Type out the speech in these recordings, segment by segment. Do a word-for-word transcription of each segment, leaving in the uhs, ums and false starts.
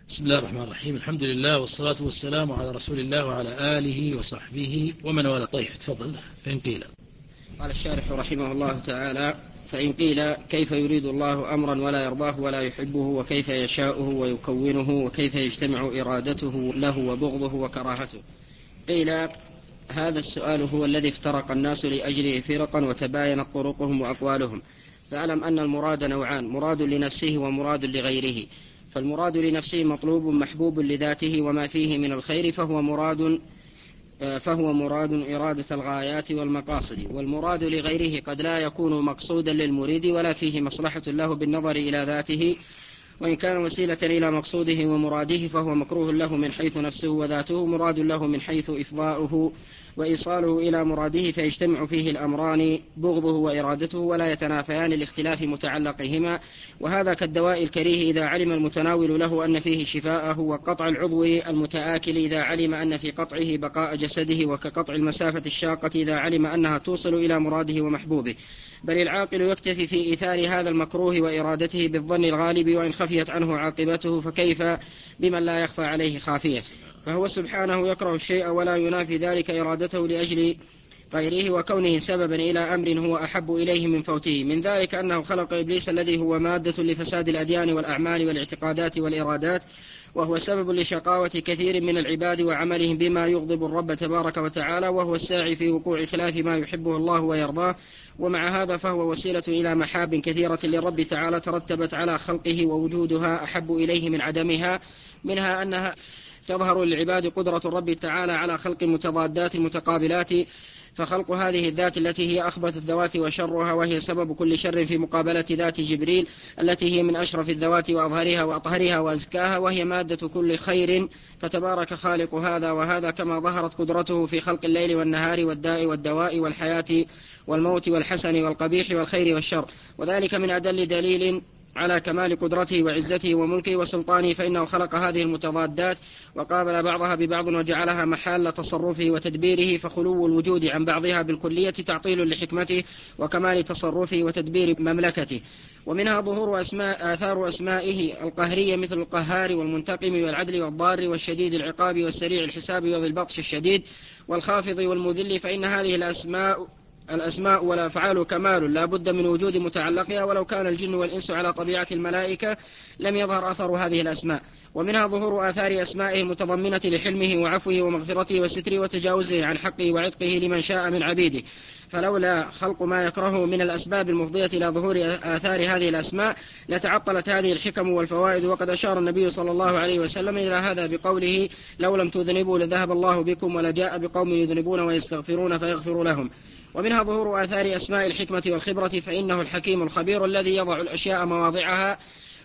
بسم الله الرحمن الرحيم. الحمد لله والصلاة والسلام على رسول الله وعلى آله وصحبه ومن والاه. طيب تفضل. فإن قيل قال الشارح رحمه الله تعالى: فإن قيل كيف يريد الله أمرا ولا يرضاه ولا يحبه، وكيف يشاؤه ويكونه، وكيف يجتمع إرادته له وبغضه وكراهته؟ قيل: هذا السؤال هو الذي افترق الناس لأجله فرقا وتباينت طرقهم وأقوالهم. فاعلم أن المراد نوعان: مراد لنفسه ومراد لغيره. فالمراد لنفسه مطلوب محبوب لذاته وما فيه من الخير، فهو مراد فهو مراد إرادة الغايات والمقاصد. والمراد لغيره قد لا يكون مقصودا للمريد ولا فيه مصلحة له بالنظر إلى ذاته، وإن كان وسيلة إلى مقصوده ومراده فهو مكروه له من حيث نفسه وذاته، مراد له من حيث إفضاؤه وإيصاله إلى مراده، فيجتمع فيه الأمران بغضه وإرادته ولا يتنافيان لاختلاف متعلقهما. وهذا كالدواء الكريه إذا علم المتناول له أن فيه شفاءه، وقطع العضو المتآكل إذا علم أن في قطعه بقاء جسده، وكقطع المسافة الشاقة إذا علم أنها توصل إلى مراده ومحبوبه. بل العاقل يكتفي في إيثار هذا المكروه وإرادته بالظن الغالب وإن خفيت عنه عاقبته، فكيف بمن لا يخفى عليه خافية؟ فهو سبحانه يكره الشيء ولا ينافي ذلك إرادته لأجل غيره وكونه سببا إلى أمر هو أحب إليه من فوته. من ذلك أنه خلق إبليس الذي هو مادة لفساد الأديان والأعمال والاعتقادات والإرادات، وهو سبب لشقاوة كثير من العباد وعملهم بما يغضب الرب تبارك وتعالى، وهو الساعي في وقوع خلاف ما يحبه الله ويرضاه. ومع هذا فهو وسيلة إلى محاب كثيرة للرب تعالى ترتبت على خلقه، ووجودها أحب إليه من عدمها. منها أنها تظهر للعباد قدرة الرب تعالى على خلق متضادات متقابلات، فخلق هذه الذات التي هي أخبث الذوات وشرها، وهي سبب كل شر في مقابلة ذات جبريل التي هي من أشرف الذوات وأظهرها وأطهرها وأزكاها، وهي مادة كل خير. فتبارك خالق هذا وهذا، كما ظهرت قدرته في خلق الليل والنهار والداء والدواء والحياة والموت والحسن والقبيح والخير والشر. وذلك من أدل دليل على كمال قدرته وعزته وملكه وسلطانه، فإنه خلق هذه المتضادات وقابل بعضها ببعض وجعلها محل تصرفه وتدبيره، فخلو الوجود عن بعضها بالكلية تعطيل لحكمته وكمال تصرفه وتدبير مملكته. ومنها ظهور أسماء آثار أسمائه القهرية مثل القهار والمنتقم والعدل والضار والشديد العقاب والسريع الحساب وذي البطش الشديد والخافض والمذل. فإن هذه الأسماء الأسماء والأفعال كمال لا بد من وجود متعلقها، ولو كان الجن والإنس على طبيعة الملائكة لم يظهر أثر هذه الأسماء. ومنها ظهور آثار أسمائه المتضمنة لحلمه وعفوه ومغفرته وستره وتجاوزه عن حقه وعتقه لمن شاء من عبيده. فلولا خلق ما يكرهه من الأسباب المفضية إلى ظهور آثار هذه الأسماء لتعطلت هذه الحكم والفوائد. وقد أشار النبي صلى الله عليه وسلم إلى هذا بقوله: لو لم تذنبوا لذهب الله بكم ولجاء بقوم يذنبون ويستغفرون فيغفر لهم. ومنها ظهور آثار أسماء الحكمة والخبرة، فإنه الحكيم الخبير الذي يضع الأشياء مواضعها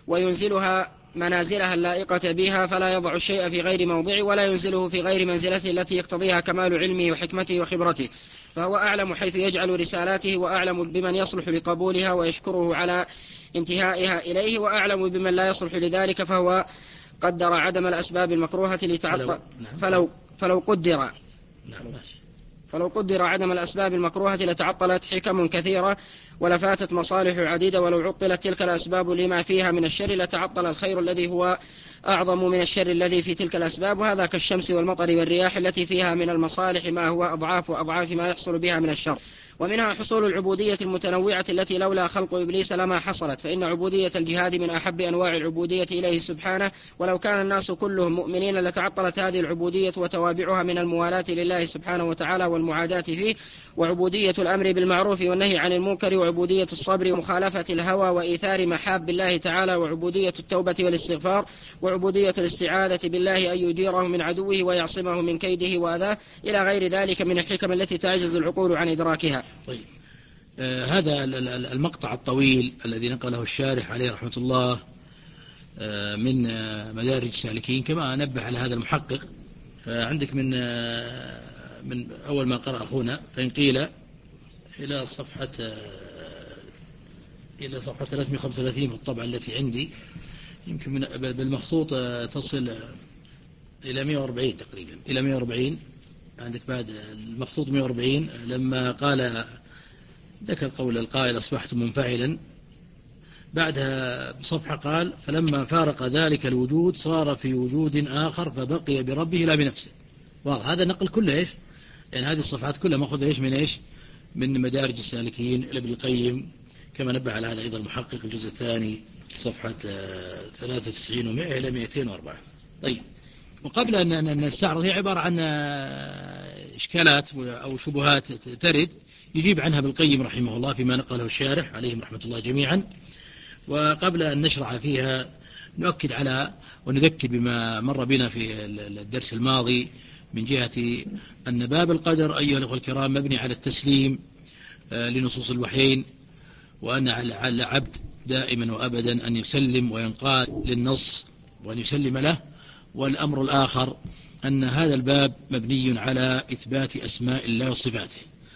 وينزلها منازلها اللائقة بها، فلا يضع الشيء في غير موضعه ولا ينزله في غير منزلته التي يقتضيها كمال علمه وحكمته وخبرته. فهو أعلم حيث يجعل رسالاته، وأعلم بمن يصلح لقبولها ويشكره على انتهائها إليه، وأعلم بمن لا يصلح لذلك، فهو قدر عدم الأسباب المكروهة لتعطل فلو, فلو قدر فلو قدر عدم الأسباب المكروهة لتعطلت حكم كثيرة ولفاتت مصالح عديدة، ولو عطلت تلك الأسباب لما فيها من الشر لتعطل الخير الذي هو أعظم من الشر الذي في تلك الأسباب. وهذا كالشمس والمطر والرياح التي فيها من المصالح ما هو أضعاف وأضعاف ما يحصل بها من الشر. ومنها حصول العبودية المتنوعة التي لولا خلق إبليس لما حصلت، فإن عبودية الجهاد من أحب أنواع العبودية إليه سبحانه، ولو كان الناس كلهم مؤمنين لتعطلت هذه العبودية وتوابعها من الموالاة لله سبحانه وتعالى والمعاداة فيه، وعبودية الأمر بالمعروف والنهي عن المنكر، وعبودية الصبر ومخالفة الهوى وإيثار محاب الله تعالى، وعبودية التوبة والاستغفار، وعبودية الاستعاذة بالله أن يجيره من عدوه ويعصمه من كيده وأذاه، إلى غير ذلك من الحكم التي تعجز العقول عن إدراكها. طيب، آه هذا المقطع الطويل الذي نقله الشارح عليه رحمة الله آه من آه مدارج السالكين كما نبه على هذا المحقق. فعندك من آه من أول ما قرأ أخونا فإن قيل إلى صفحة آه إلى صفحة ثلاثمائة وخمسة وثلاثين في الطبعة التي عندي، يمكن من بالمخطوط آه تصل إلى مئة وأربعين تقريبا، إلى مئة وأربعين. عندك بعد المخطوط مئة وأربعين لما قال ذكر قول القائل أصبحت منفعلا بعدها بصفحة قال فلما فارق ذلك الوجود صار في وجود آخر فبقي بربه لا بنفسه. واضح هذا النقل كله إيش يعني هذه الصفحات كلها مأخذة إيش من إيش من مدارج السالكين لابن القيم، كما نبه على هذا أيضا المحقق الجزء الثاني صفحة ثلاثة وتسعين ومئة إلى مئتين وأربعة. طيب، وقبل أن نستعرض هي عبارة عن إشكالات أو شبهات ترد يجيب عنها ابن القيم رحمه الله فيما نقله الشارح عليهم رحمة الله جميعا. وقبل أن نشرع فيها نؤكد على ونذكر بما مر بنا في الدرس الماضي من جهة أن باب القدر أيها الأخوة الكرام مبني على التسليم لنصوص الوحيين، وأن على العبد دائما وأبدا أن يسلم وينقاد للنص وأن يسلم له. والأمر الآخر أن هذا الباب مبني على إثبات أسماء الله وصفاته.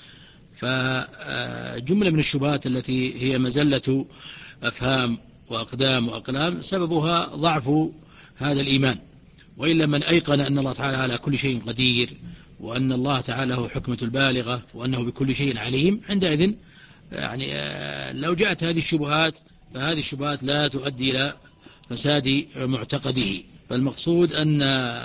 فجملة من الشبهات التي هي مزلة أفهام وأقدام وأقلام سببها ضعف هذا الإيمان. وإلا من أيقن أن الله تعالى على كل شيء قدير، وأن الله تعالى هو حكمة البالغة، وأنه بكل شيء عليم، عندئذ يعني لو جاءت هذه الشبهات فهذه الشبهات لا تؤدي إلى فساد معتقده. فالمقصود أن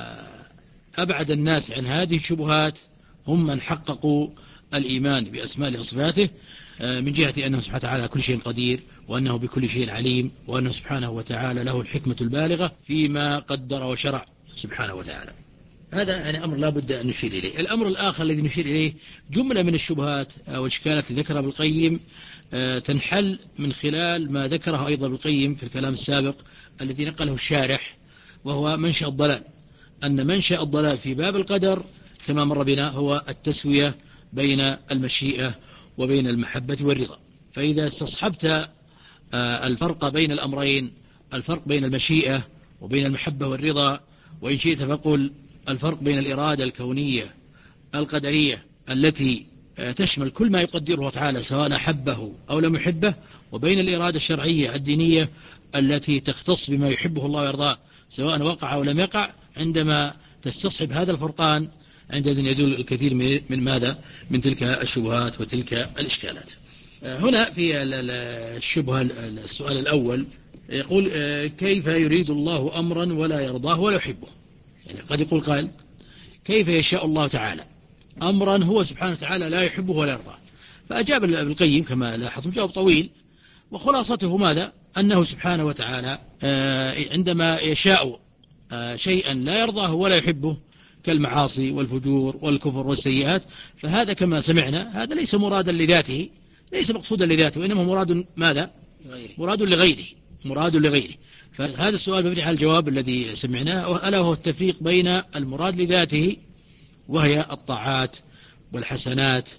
أبعد الناس عن هذه الشبهات هم من حققوا الإيمان بأسماء وصفاته من جهة أنه سبحانه وتعالى كل شيء قدير، وأنه بكل شيء عليم، وأنه سبحانه وتعالى له الحكمة البالغة فيما قدر وشرع سبحانه وتعالى. هذا يعني أمر لا بد أن نشير إليه. الأمر الآخر الذي نشير إليه جملة من الشبهات أو الإشكالات التي ذكرها ابن القيم تنحل من خلال ما ذكره أيضا ابن القيم في الكلام السابق الذي نقله الشارح، وهو منشأ الضلال. أن منشأ الضلال في باب القدر كما مر بنا هو التسوية بين المشيئة وبين المحبة والرضا. فإذا استصحبت الفرق بين الأمرين، الفرق بين المشيئة وبين المحبة والرضا، وإن شئت فقل الفرق بين الإرادة الكونية القدرية التي تشمل كل ما يقدره الله تعالى سواء أحبه أو لم يحبه، وبين الإرادة الشرعية الدينية التي تختص بما يحبه الله ويرضاه سواء وقع أو لم يقع، عندما تستصحب هذا الفرقان عندئذ يزول الكثير من ماذا؟ من تلك الشبهات وتلك الإشكالات. هنا في الشبهة السؤال الأول يقول كيف يريد الله أمرا ولا يرضاه ولا يحبه؟ يعني قد يقول قائل كيف يشاء الله تعالى أمرا هو سبحانه وتعالى لا يحبه ولا يرضاه؟ فأجاب ابن القيم كما لاحظتم جواب طويل، وخلاصته ماذا؟ أنه سبحانه وتعالى عندما يشاء شيئا لا يرضاه ولا يحبه كالمعاصي والفجور والكفر والسيئات، فهذا كما سمعنا هذا ليس مرادا لذاته، ليس مقصودا لذاته، وإنما مراد ماذا؟ مراد لغيره، مراد لغيره. فهذا السؤال مبني على الجواب الذي سمعناه، ألا وهو التفريق بين المراد لذاته وهي الطاعات والحسنات،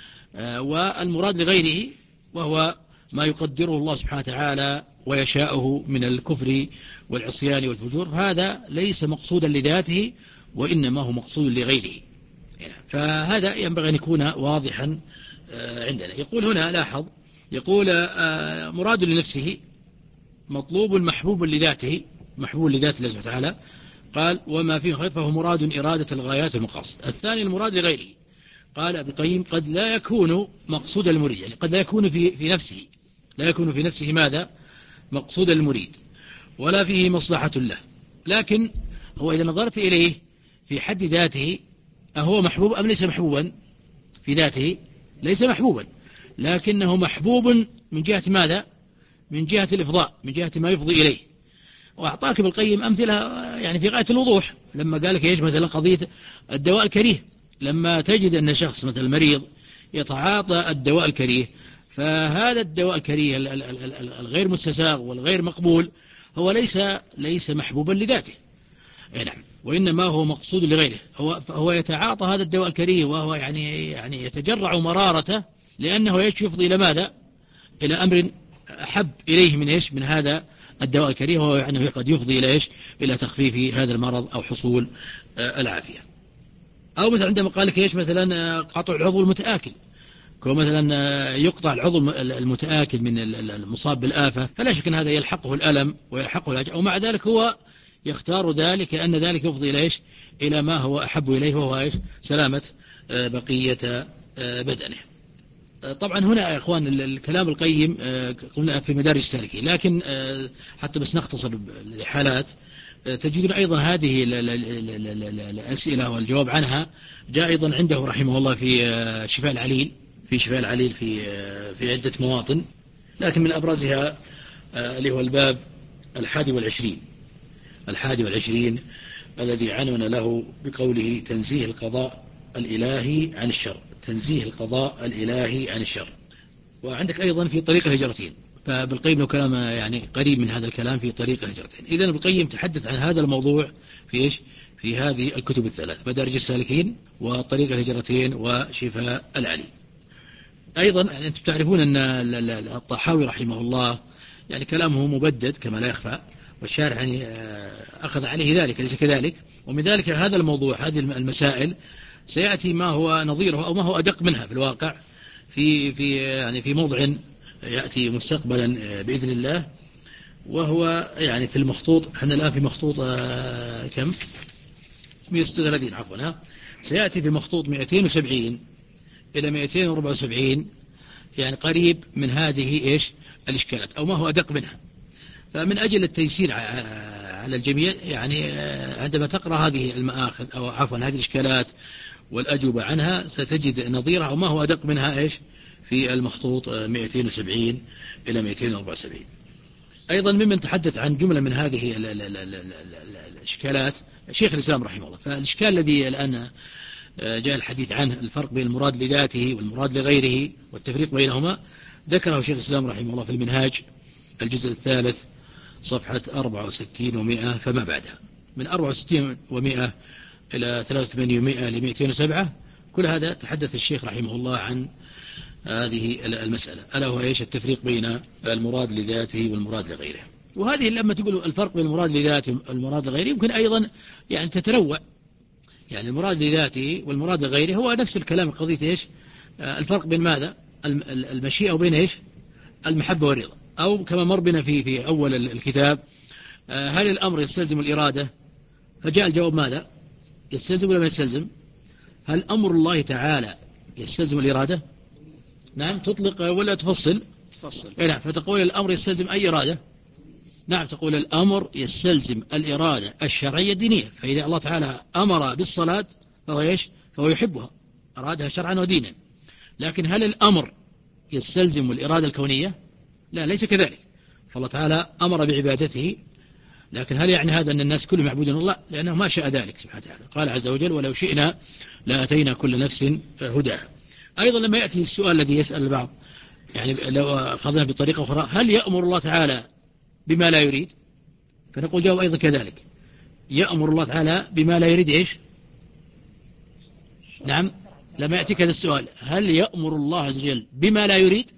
والمراد لغيره وهو ما يقدره الله سبحانه وتعالى ويشاءه من الكفر والعصيان والفجور، فهذا ليس مقصودا لذاته وإنما هو مقصود لغيره. فهذا ينبغي أن يكون واضحا عندنا. يقول هنا لاحظ، يقول مراد لنفسه مطلوب محبوب لذاته، محبوب لذات الله سبحانه وتعالى، قال وما فيه خير فهو مراد إرادة الغايات والمقاصد. الثاني المراد لغيره، قال ابن القيم قد لا يكون مقصود المريد، يعني قد لا يكون في, في نفسه لا يكون في نفسه ماذا؟ مقصود المريد ولا فيه مصلحة له، لكن هو إذا نظرت إليه في حد ذاته أهو محبوب أم ليس محبوبا؟ في ذاته ليس محبوبا، لكنه محبوب من جهة ماذا؟ من جهة الإفضاء، من جهة ما يفضي إليه. وأعطاك ابن القيم أمثلة يعني في غاية الوضوح لما قال لك إيش مثلا قضية الدواء الكريه، لما تجد أن شخص مثل مريض يتعاطى الدواء الكريه، فهذا الدواء الكريه الغير مستساغ والغير مقبول هو ليس ليس محبوبا لذاته، نعم، وإنما هو مقصود لغيره. هو هو يتعاطى هذا الدواء الكريه وهو يعني يعني يتجرع مرارته لأنه يفضي إلى ماذا؟ إلى أمر أحب إليه من إيش؟ من هذا الدواء الكريه، وهو يعني قد يفضي إلى إيش؟ إلى تخفيف هذا المرض أو حصول العافية. أو مثلا عندما قال لك إيش مثلا قطع العضو المتآكل، كو مثلا يقطع العضو المتآكل من المصاب بالآفة، فلا شك أن هذا يلحقه الألم ويلحقه الأجر، ومع ذلك هو يختار ذلك لأن ذلك يفضي إلى إيش؟ إلى ما هو أحب إليه، وهو إيش؟ سلامة بقية بدنه. طبعا هنا يا إخوان الكلام القيم قلنا في مدارج السالكين، لكن حتى بس نختصر الحالات تجدون أيضا هذه الأسئلة والجواب عنها جاء أيضا عنده رحمه الله في شفاء العليل في شفاء العليل في في عدة مواطن، لكن من أبرزها اللي هو الباب الحادي والعشرين الحادي والعشرين الذي عنون له بقوله تنزيه القضاء الإلهي عن الشر، تنزيه القضاء الإلهي عن الشر. وعندك أيضا في طريق هجرتين، فبالقيم له كلام يعني قريب من هذا الكلام في طريق هجرتين. إذن بالقيم تحدث عن هذا الموضوع في إيش؟ في هذه الكتب الثلاث، مدارج السالكين وطريق الهجرتين وشفاء العليل. أيضا يعني أنتم تعرفون أن الطحاوي رحمه الله يعني كلامه مبدد كما لا يخفى، والشارح يعني أخذ عليه ذلك ليس كذلك. ومن ذلك هذا الموضوع هذه المسائل سيأتي ما هو نظيره أو ما هو أدق منها في الواقع في في يعني في موضع يأتي مستقبلا بإذن الله، وهو يعني في المخطوط. احنا الآن في مخطوط كم مئة وستة وثلاثين عفوا ها سيأتي في مخطوط مئتين وسبعين إلى مئتين وأربعة وسبعين، يعني قريب من هذه إيش الإشكالات أو ما هو أدق منها. فمن أجل التيسير على الجميع يعني عندما تقرأ هذه المآخذ أو عفوا هذه الإشكالات والأجوبة عنها ستجد نظيرها وما هو أدق منها إيش في المخطوط مئتين وسبعين إلى مئتين وأربعة وسبعين. أيضا ممن تحدث عن جملة من هذه الإشكالات شيخ الإسلام رحمه الله. فالإشكال الذي الآن جاء الحديث عنه الفرق بين المراد لذاته والمراد لغيره والتفريق بينهما ذكره شيخ الإسلام رحمه الله في المنهاج الجزء الثالث صفحة أربعة وستين ومئة فما بعدها، من أربعة وستين ومئة إلى ثلاثة وثمانين ومئة لمئتين وسبعة. كل هذا تحدث الشيخ رحمه الله عن هذه المسألة، ألا هو إيش التفريق بين المراد لذاته والمراد لغيره. وهذه لما تقول الفرق بين المراد لذاته والمراد لغيره يمكن أيضا يعني تتنوع، يعني المراد لذاته والمراد لغيره هو نفس الكلام قضية إيش الفرق بين ماذا المشيئة وبين إيش المحبة والرضا، أو كما مر بنا في في أول الكتاب هل الأمر يستلزم الإرادة؟ فجاء الجواب ماذا؟ يستلزم ولا ما يستلزم؟ هل أمر الله تعالى يستلزم الإرادة؟ نعم تطلق ولا تفصل؟ تفصل. إيه نعم. فتقول الأمر يستلزم أي إرادة؟ نعم تقول الأمر يستلزم الإرادة الشرعية الدينية. فإذا الله تعالى أمر بالصلاة فهو إيش؟ فهو يحبها، أرادها شرعا ودينا. لكن هل الأمر يستلزم الإرادة الكونية؟ لا ليس كذلك. فالله تعالى أمر بعبادته، لكن هل يعني هذا أن الناس كلهم يعبدون الله؟ لأنه ما شاء ذلك سبحانه وتعالى. قال عز وجل ولو شئنا لأتينا كل نفس هداها. أيضا لما يأتي السؤال الذي يسأل البعض يعني لو أخذنا بطريقة أخرى هل يأمر الله تعالى بما لا يريد؟ فنقول جواب أيضا كذلك، يأمر الله تعالى بما لا يريد إيش؟ نعم لما يأتيك هذا السؤال هل يأمر الله عز وجل بما لا يريد؟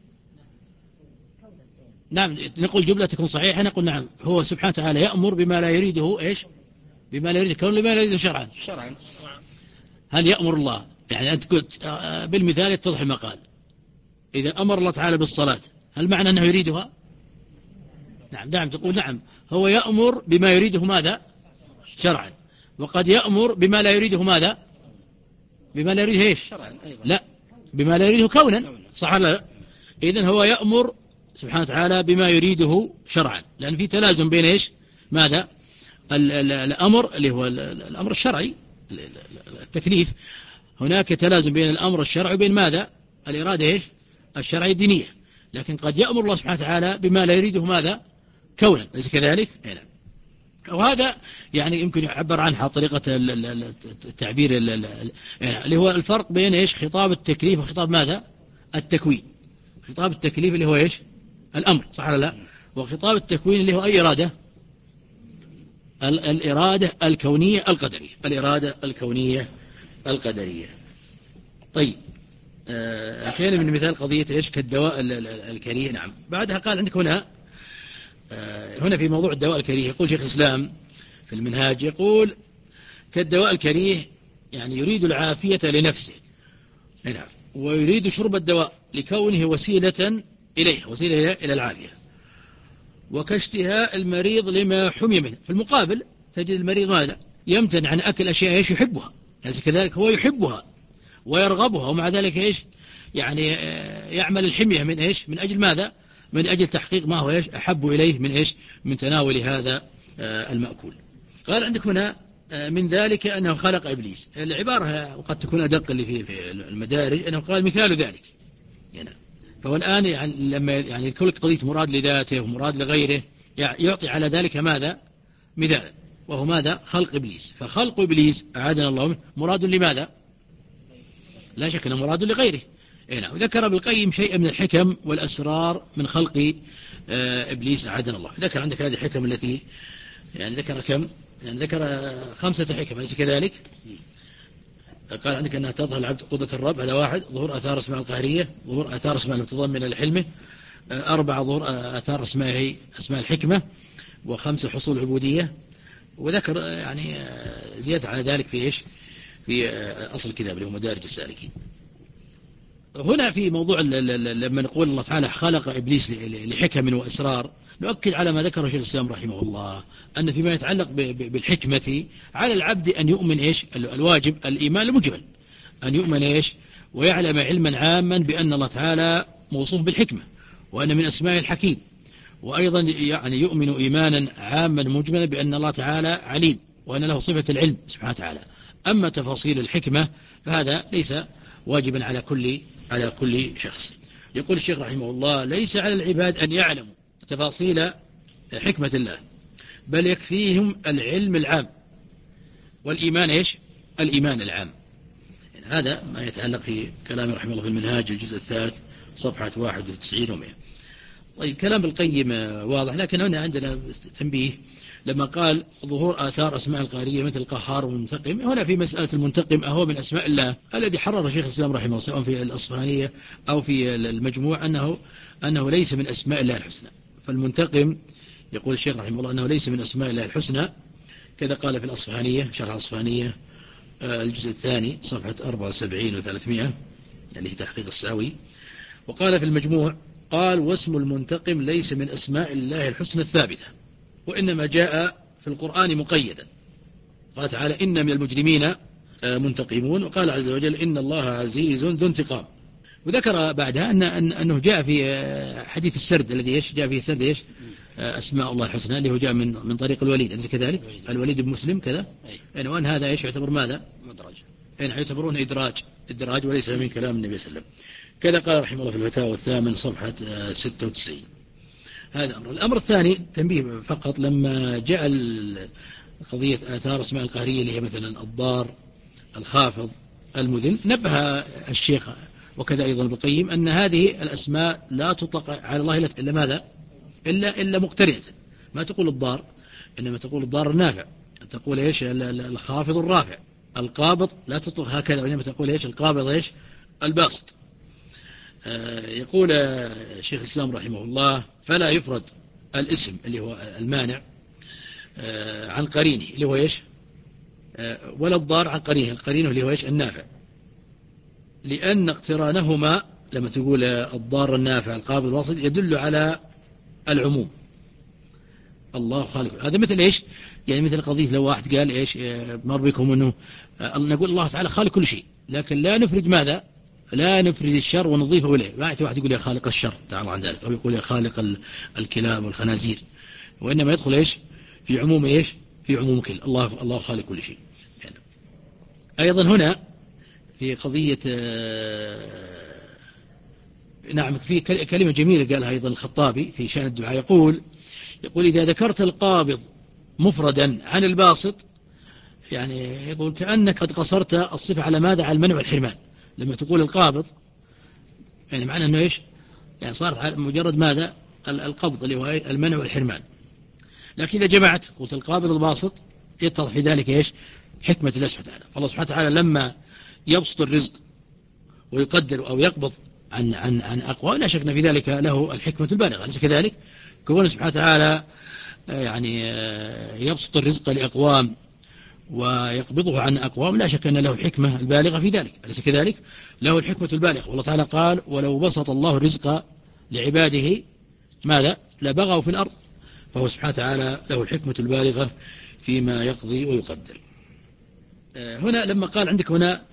نعم نقول جملة تكون صحيحة، نقول نعم هو سبحانه وتعالى يأمر بما لا يريده إيش؟ بما لا يريده كون لما لا يريده شرعا. شرعا. هل يأمر الله يعني أنت قلت بالمثال يتضح المقال، إذا أمر الله تعالى بالصلاة هل معنى أنه يريدها؟ نعم نعم تقول نعم هو يأمر بما يريده ماذا؟ شرعا. وقد يأمر بما لا يريده ماذا؟ بما لا يريده إيش؟ شرعا أيضا. لا بما لا يريده كونا. صح ولا لا؟ إذن هو يأمر سبحانه وتعالى بما يريده شرعا، لأن في تلازم بين إيش؟ ماذا؟ الأمر اللي هو الأمر الشرعي التكليف، هناك تلازم بين الأمر الشرعي وبين ماذا؟ الإرادة إيش؟ الشرعية الدينية. لكن قد يأمر الله سبحانه وتعالى بما لا يريده ماذا؟ كونا، ليس كذلك؟ نعم. وهذا يعني يمكن يعبر عنها طريقة التعبير اللي هو الفرق بين إيش؟ خطاب التكليف وخطاب ماذا؟ التكوين. خطاب التكليف اللي هو إيش؟ الأمر، صح ولا لا؟ وخطاب التكوين اللي هو أي إرادة؟ الإرادة الكونية القدرية، الإرادة الكونية القدرية. طيب أخيرا من مثال قضية إيش؟ كالدواء الكريه. نعم بعدها قال عندك هنا هنا في موضوع الدواء الكريه يقول شيخ الإسلام في المنهاج يقول كالدواء الكريه يعني يريد العافية لنفسه، نعم، ويريد شرب الدواء لكونه وسيلة إليه، وسيلة إلى العافية، وكاشتهاء المريض لما حمي منه. في المقابل تجد المريض ماذا؟ يمتنع عن أكل أشياء إيش؟ يحبها، يعني كذلك هو يحبها ويرغبها، ومع ذلك إيش؟ يعني يعمل الحمية من إيش؟ من أجل ماذا؟ من أجل تحقيق ما هو إيش؟ أحب إليه من إيش؟ من تناول هذا المأكول. قال عندك هنا من ذلك أنه خلق إبليس. العبارة وقد تكون أدق اللي في المدارج أنه قال مثال ذلك يعني. فهو الآن يعني لما يعني يذكر لك قضية مراد لذاته ومراد لغيره يعطي على ذلك ماذا؟ مثالا، وهو ماذا؟ خلق إبليس. فخلق إبليس أعاذنا الله مراد لماذا؟ لا شك أنه مراد لغيره. هنا وذكر ابن القيم شيئا من الحكم والأسرار من خلق إبليس أعاذنا الله. ذكر عندك هذه الحكم التي يعني ذكر كم؟ يعني ذكر خمسة حكم أليس كذلك؟ قال عندك أنها تظهر العبد قدرة الرب، هذا واحد. ظهور آثار اسماء القهرية، ظهور آثار اسماء المتضمنة للحلمة. أربعة ظهور آثار اسماء اسماء الحكمة. وخمسة حصول العبودية. وذكر يعني زيادة على ذلك في إيش؟ في أصل الكتاب اللي هو مدارج السالكين. هنا في موضوع لما نقول الله تعالى خلق إبليس لحكم وإسرار، نؤكد على ما ذكره شيخ الإسلام رحمه الله أن فيما يتعلق بالحكمة على العبد أن يؤمن إيش؟ الواجب الإيمان المجمل، أن يؤمن إيش؟ ويعلم علما عاما بأن الله تعالى موصوف بالحكمة وأن من أسماء الحكيم، وأيضا يعني يؤمن إيمانا عاما مجملا بأن الله تعالى عليم وأن له صفة العلم سبحانه وتعالى. أما تفاصيل الحكمة فهذا ليس واجبا على كل على كل شخص. يقول الشيخ رحمه الله: ليس على العباد أن يعلموا تفاصيل حكمة الله، بل يكفيهم العلم العام والإيمان إيش؟ الإيمان العام. يعني هذا ما يتعلق في كلام رحمه الله في المنهاج الجزء الثالث صفحة واحد وتسعين ومئة. طيب كلام القيم واضح، لكن هنا عندنا تنبيه لما قال ظهور آثار أسماء القهرية مثل القهار والمنتقم. هنا في مسألة المنتقم أهو من أسماء الله الذي حرر شيخ الإسلام رحمه الله سواء في الأصفهانية أو في المجموع أنه أنه ليس من أسماء الله الحسنى. فالمنتقم يقول الشيخ رحمه الله أنه ليس من أسماء الله الحسنى، كذا قال في الأصفهانية شرح الأصفهانية الجزء الثاني صفحة أربعة وسبعين وثلاثمائة يعني تحقيق السعوي. وقال في المجموع قال: واسم المنتقم ليس من أسماء الله الحسنى الثابتة، وإنما جاء في القرآن مقيدا. قال تعالى: إن من المجرمين منتقمون. وقال عز وجل: إن الله عزيز ذو انتقام. وذكر بعدها أن أنه جاء في حديث السرد الذي إيش جاء فيه سرد إيش أسماء الله الحسنى اللي هو جاء من من طريق الوليد أليس كذلك؟ الوليد بن مسلم كذا. يعني وأن هذا إيش يعتبر ماذا؟ مدرج. يعني يعتبرون إدراج إدراج وليس من كلام النبي صلى الله عليه وسلم. كذا قال رحمه الله في الفتاوى الثامن صفحة ستة وتسعين. هذا أمر. الأمر الثاني تنبيه فقط، لما جاء قضية آثار اسماء القهرية اللي هي مثلا الضار الخافض المذن، نبه الشيخ وكذا أيضا ابن القيم أن هذه الأسماء لا تطلق على الله إلا ماذا؟ إلا إلا مقترنة. ما تقول الضار، إنما تقول الضار النافع، تقول إيش الخافض الرافع. القابض لا تطلق هكذا، وإنما تقول إيش القابض إيش الباسط. يقول شيخ الإسلام رحمه الله: فلا يفرد الاسم اللي هو المانع عن قرينه اللي هو إيش، ولا الضار عن قرينه قرينه اللي هو إيش النافع، لأن اقترانهما لما تقول الضار النافع القابض الواسط يدل على العموم. الله خالق. هذا مثل إيش يعني مثل قضية لو واحد قال إيش مر بكم أنه نقول الله تعالى خالق كل شيء، لكن لا نفرد ماذا؟ لا نفرد الشر ونضيفه إليه. ما واحد يقول يا خالق الشر تعالى عن ذلك، أو يقول يا خالق الكلاب والخنازير، وإنما يدخل إيش في عموم إيش في عموم كل الله الله خالق كل شيء يعني. أيضا هنا في قضية نعم في كلمة جميلة قالها أيضا الخطابي في شأن الدعاء، يقول يقول إذا ذكرت القابض مفردا عن الباسط يعني يقول كأنك قد قصرت الصفة على ماذا؟ على المنع والحرمان. لما تقول القابض يعني معنى أنه إيش يعني صارت مجرد ماذا؟ القبض اللي هو المنع والحرمان. لكن إذا جمعت قلت القابض الباسط يتضح في ذلك إيش حكمة الله سبحانه وتعالى. فالله سبحانه وتعالى لما يبسط الرزق ويقدر أو يقبض عن عن عن أقوى، لا شك في ذلك له الحكمة البالغة. ليس كذلك؟ كونه سبحانه وتعالى يعني يبسط الرزق لأقوام ويقبضه عن أقوام، لا شك أن له الحكمة البالغة في ذلك. أليس كذلك؟ له الحكمة البالغة. والله تعالى قال: ولو بسط الله الرزق لعباده ماذا؟ لبغوا في الأرض. فهو سبحانه وتعالى له الحكمة البالغة فيما يقضي ويقدر. هنا لما قال عندك هنا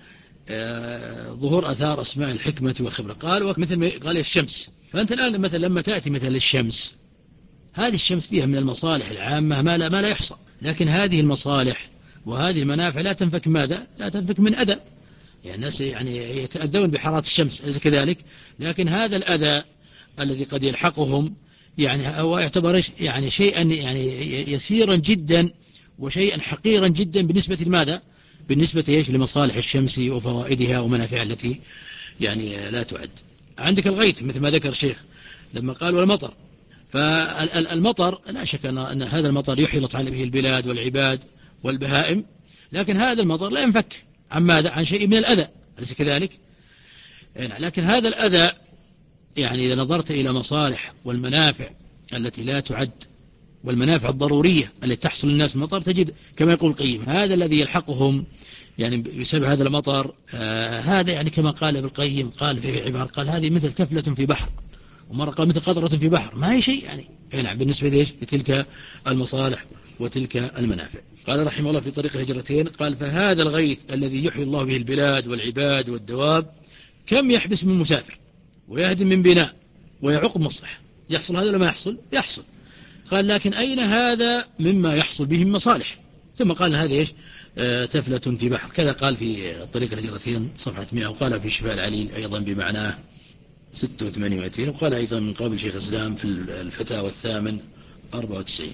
ظهور أثار أسماء الحكمة والخبرة. قال مثل ما قال الشمس. فأنت الآن مثلا لما تأتي مثل الشمس، هذه الشمس فيها من المصالح العامة ما لا, ما لا يحصى، لكن هذه المصالح وهذه المنافع لا تنفك ماذا؟ لا تنفك من أذى. يعني الناس يعني يتأذون بحرارة الشمس أليس كذلك؟ لكن هذا الأذى الذي قد يلحقهم يعني هو يعتبر يعني شيئا يعني يسيرا جدا وشيئا حقيرا جدا بالنسبة لماذا؟ بالنسبة إيش؟ لمصالح الشمس وفوائدها ومنافعها التي يعني لا تعد. عندك الغيث مثل ما ذكر الشيخ لما قال والمطر. فالمطر لا شك أن هذا المطر يحيي الله تعالى به البلاد والعباد والبهائم، لكن هذا المطر لا ينفك عن ماذا؟ عن شيء من الأذى أليس كذلك؟ لكن هذا الأذى يعني إذا نظرت إلى مصالح والمنافع التي لا تعد والمنافع الضرورية التي تحصل للناس من المطر، تجد كما يقول القيم هذا الذي يلحقهم يعني بسبب هذا المطر آه هذا يعني كما قال ابن القيم قال في عبارة قال هذه مثل تفلة في بحر، ومرة قال مثل قطرة في بحر، ما هي شيء يعني نعم بالنسبة ليش لتلك المصالح وتلك المنافع. قال رحمه الله في طريق الهجرتين قال فهذا الغيث الذي يحيي الله به البلاد والعباد والدواب كم يحبس من مسافر ويهدم من بناء ويعق مصلحة. يحصل هذا ولا ما يحصل؟ يحصل. قال لكن أين هذا مما يحصل به من مصالح؟ ثم قال هذا إيش؟ آه تفلة في بحر. كذا قال في طريق الهجرتين صفحة مئة، وقال في شفاء العليل أيضا بمعناه ستة وثمانين ومئتين، وقال أيضا من قبل شيخ الإسلام في الفتاوى الثامن أربعة وتسعين.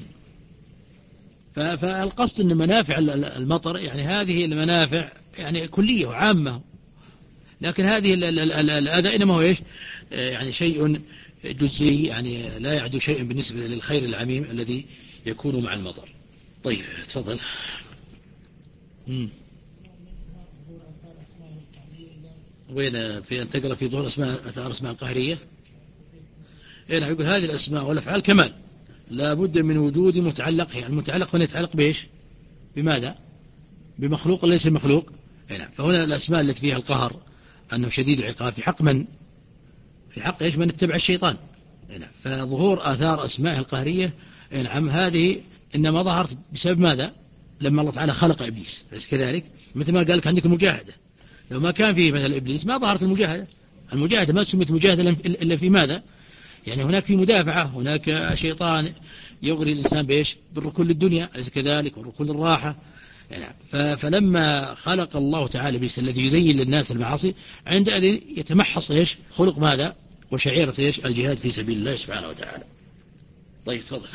فالقصد أن منافع المطر يعني هذه المنافع يعني كلية وعامة، لكن هذه الأذى إنما هو إيش؟ يعني شيء جزئي يعني لا يعد شيء بالنسبة للخير العميم الذي يكون مع المطر. طيب تفضل. مم. وين في أن تقرأ في ظهور أسماء أثار أسماء القهرية؟ هنا يقول هذه الأسماء والأفعال كمال لا بد من وجود متعلق. يعني المتعلق هنا يتعلق بإيش؟ بماذا؟ بمخلوق ليس مخلوق. هنا فهنا الأسماء التي فيها القهر أنه شديد العقاب في حق من؟ في حق إيش؟ من اتبع الشيطان. هنا فظهور آثار أسماء القهرية نعم هذه إنما ظهرت بسبب ماذا؟ لما الله تعالى خلق إبليس بس كذلك، مثل ما قال لك عندك المجاهدة، لو ما كان فيه مثل إبليس ما ظهرت المجاهدة. المجاهدة ما سميت مجاهدة إلا في ماذا؟ يعني هناك في مدافعة، هناك شيطان يغري الإنسان بإيش؟ بالركون للدنيا أليس كذلك والركون للراحة. يعني فلما خلق الله تعالى إبليس الذي يزين للناس المعاصي عندئذ يتمحص إيش؟ خلق ماذا؟ وشعيرة إيش؟ الجهاد في سبيل الله سبحانه وتعالى. طيب تفضل.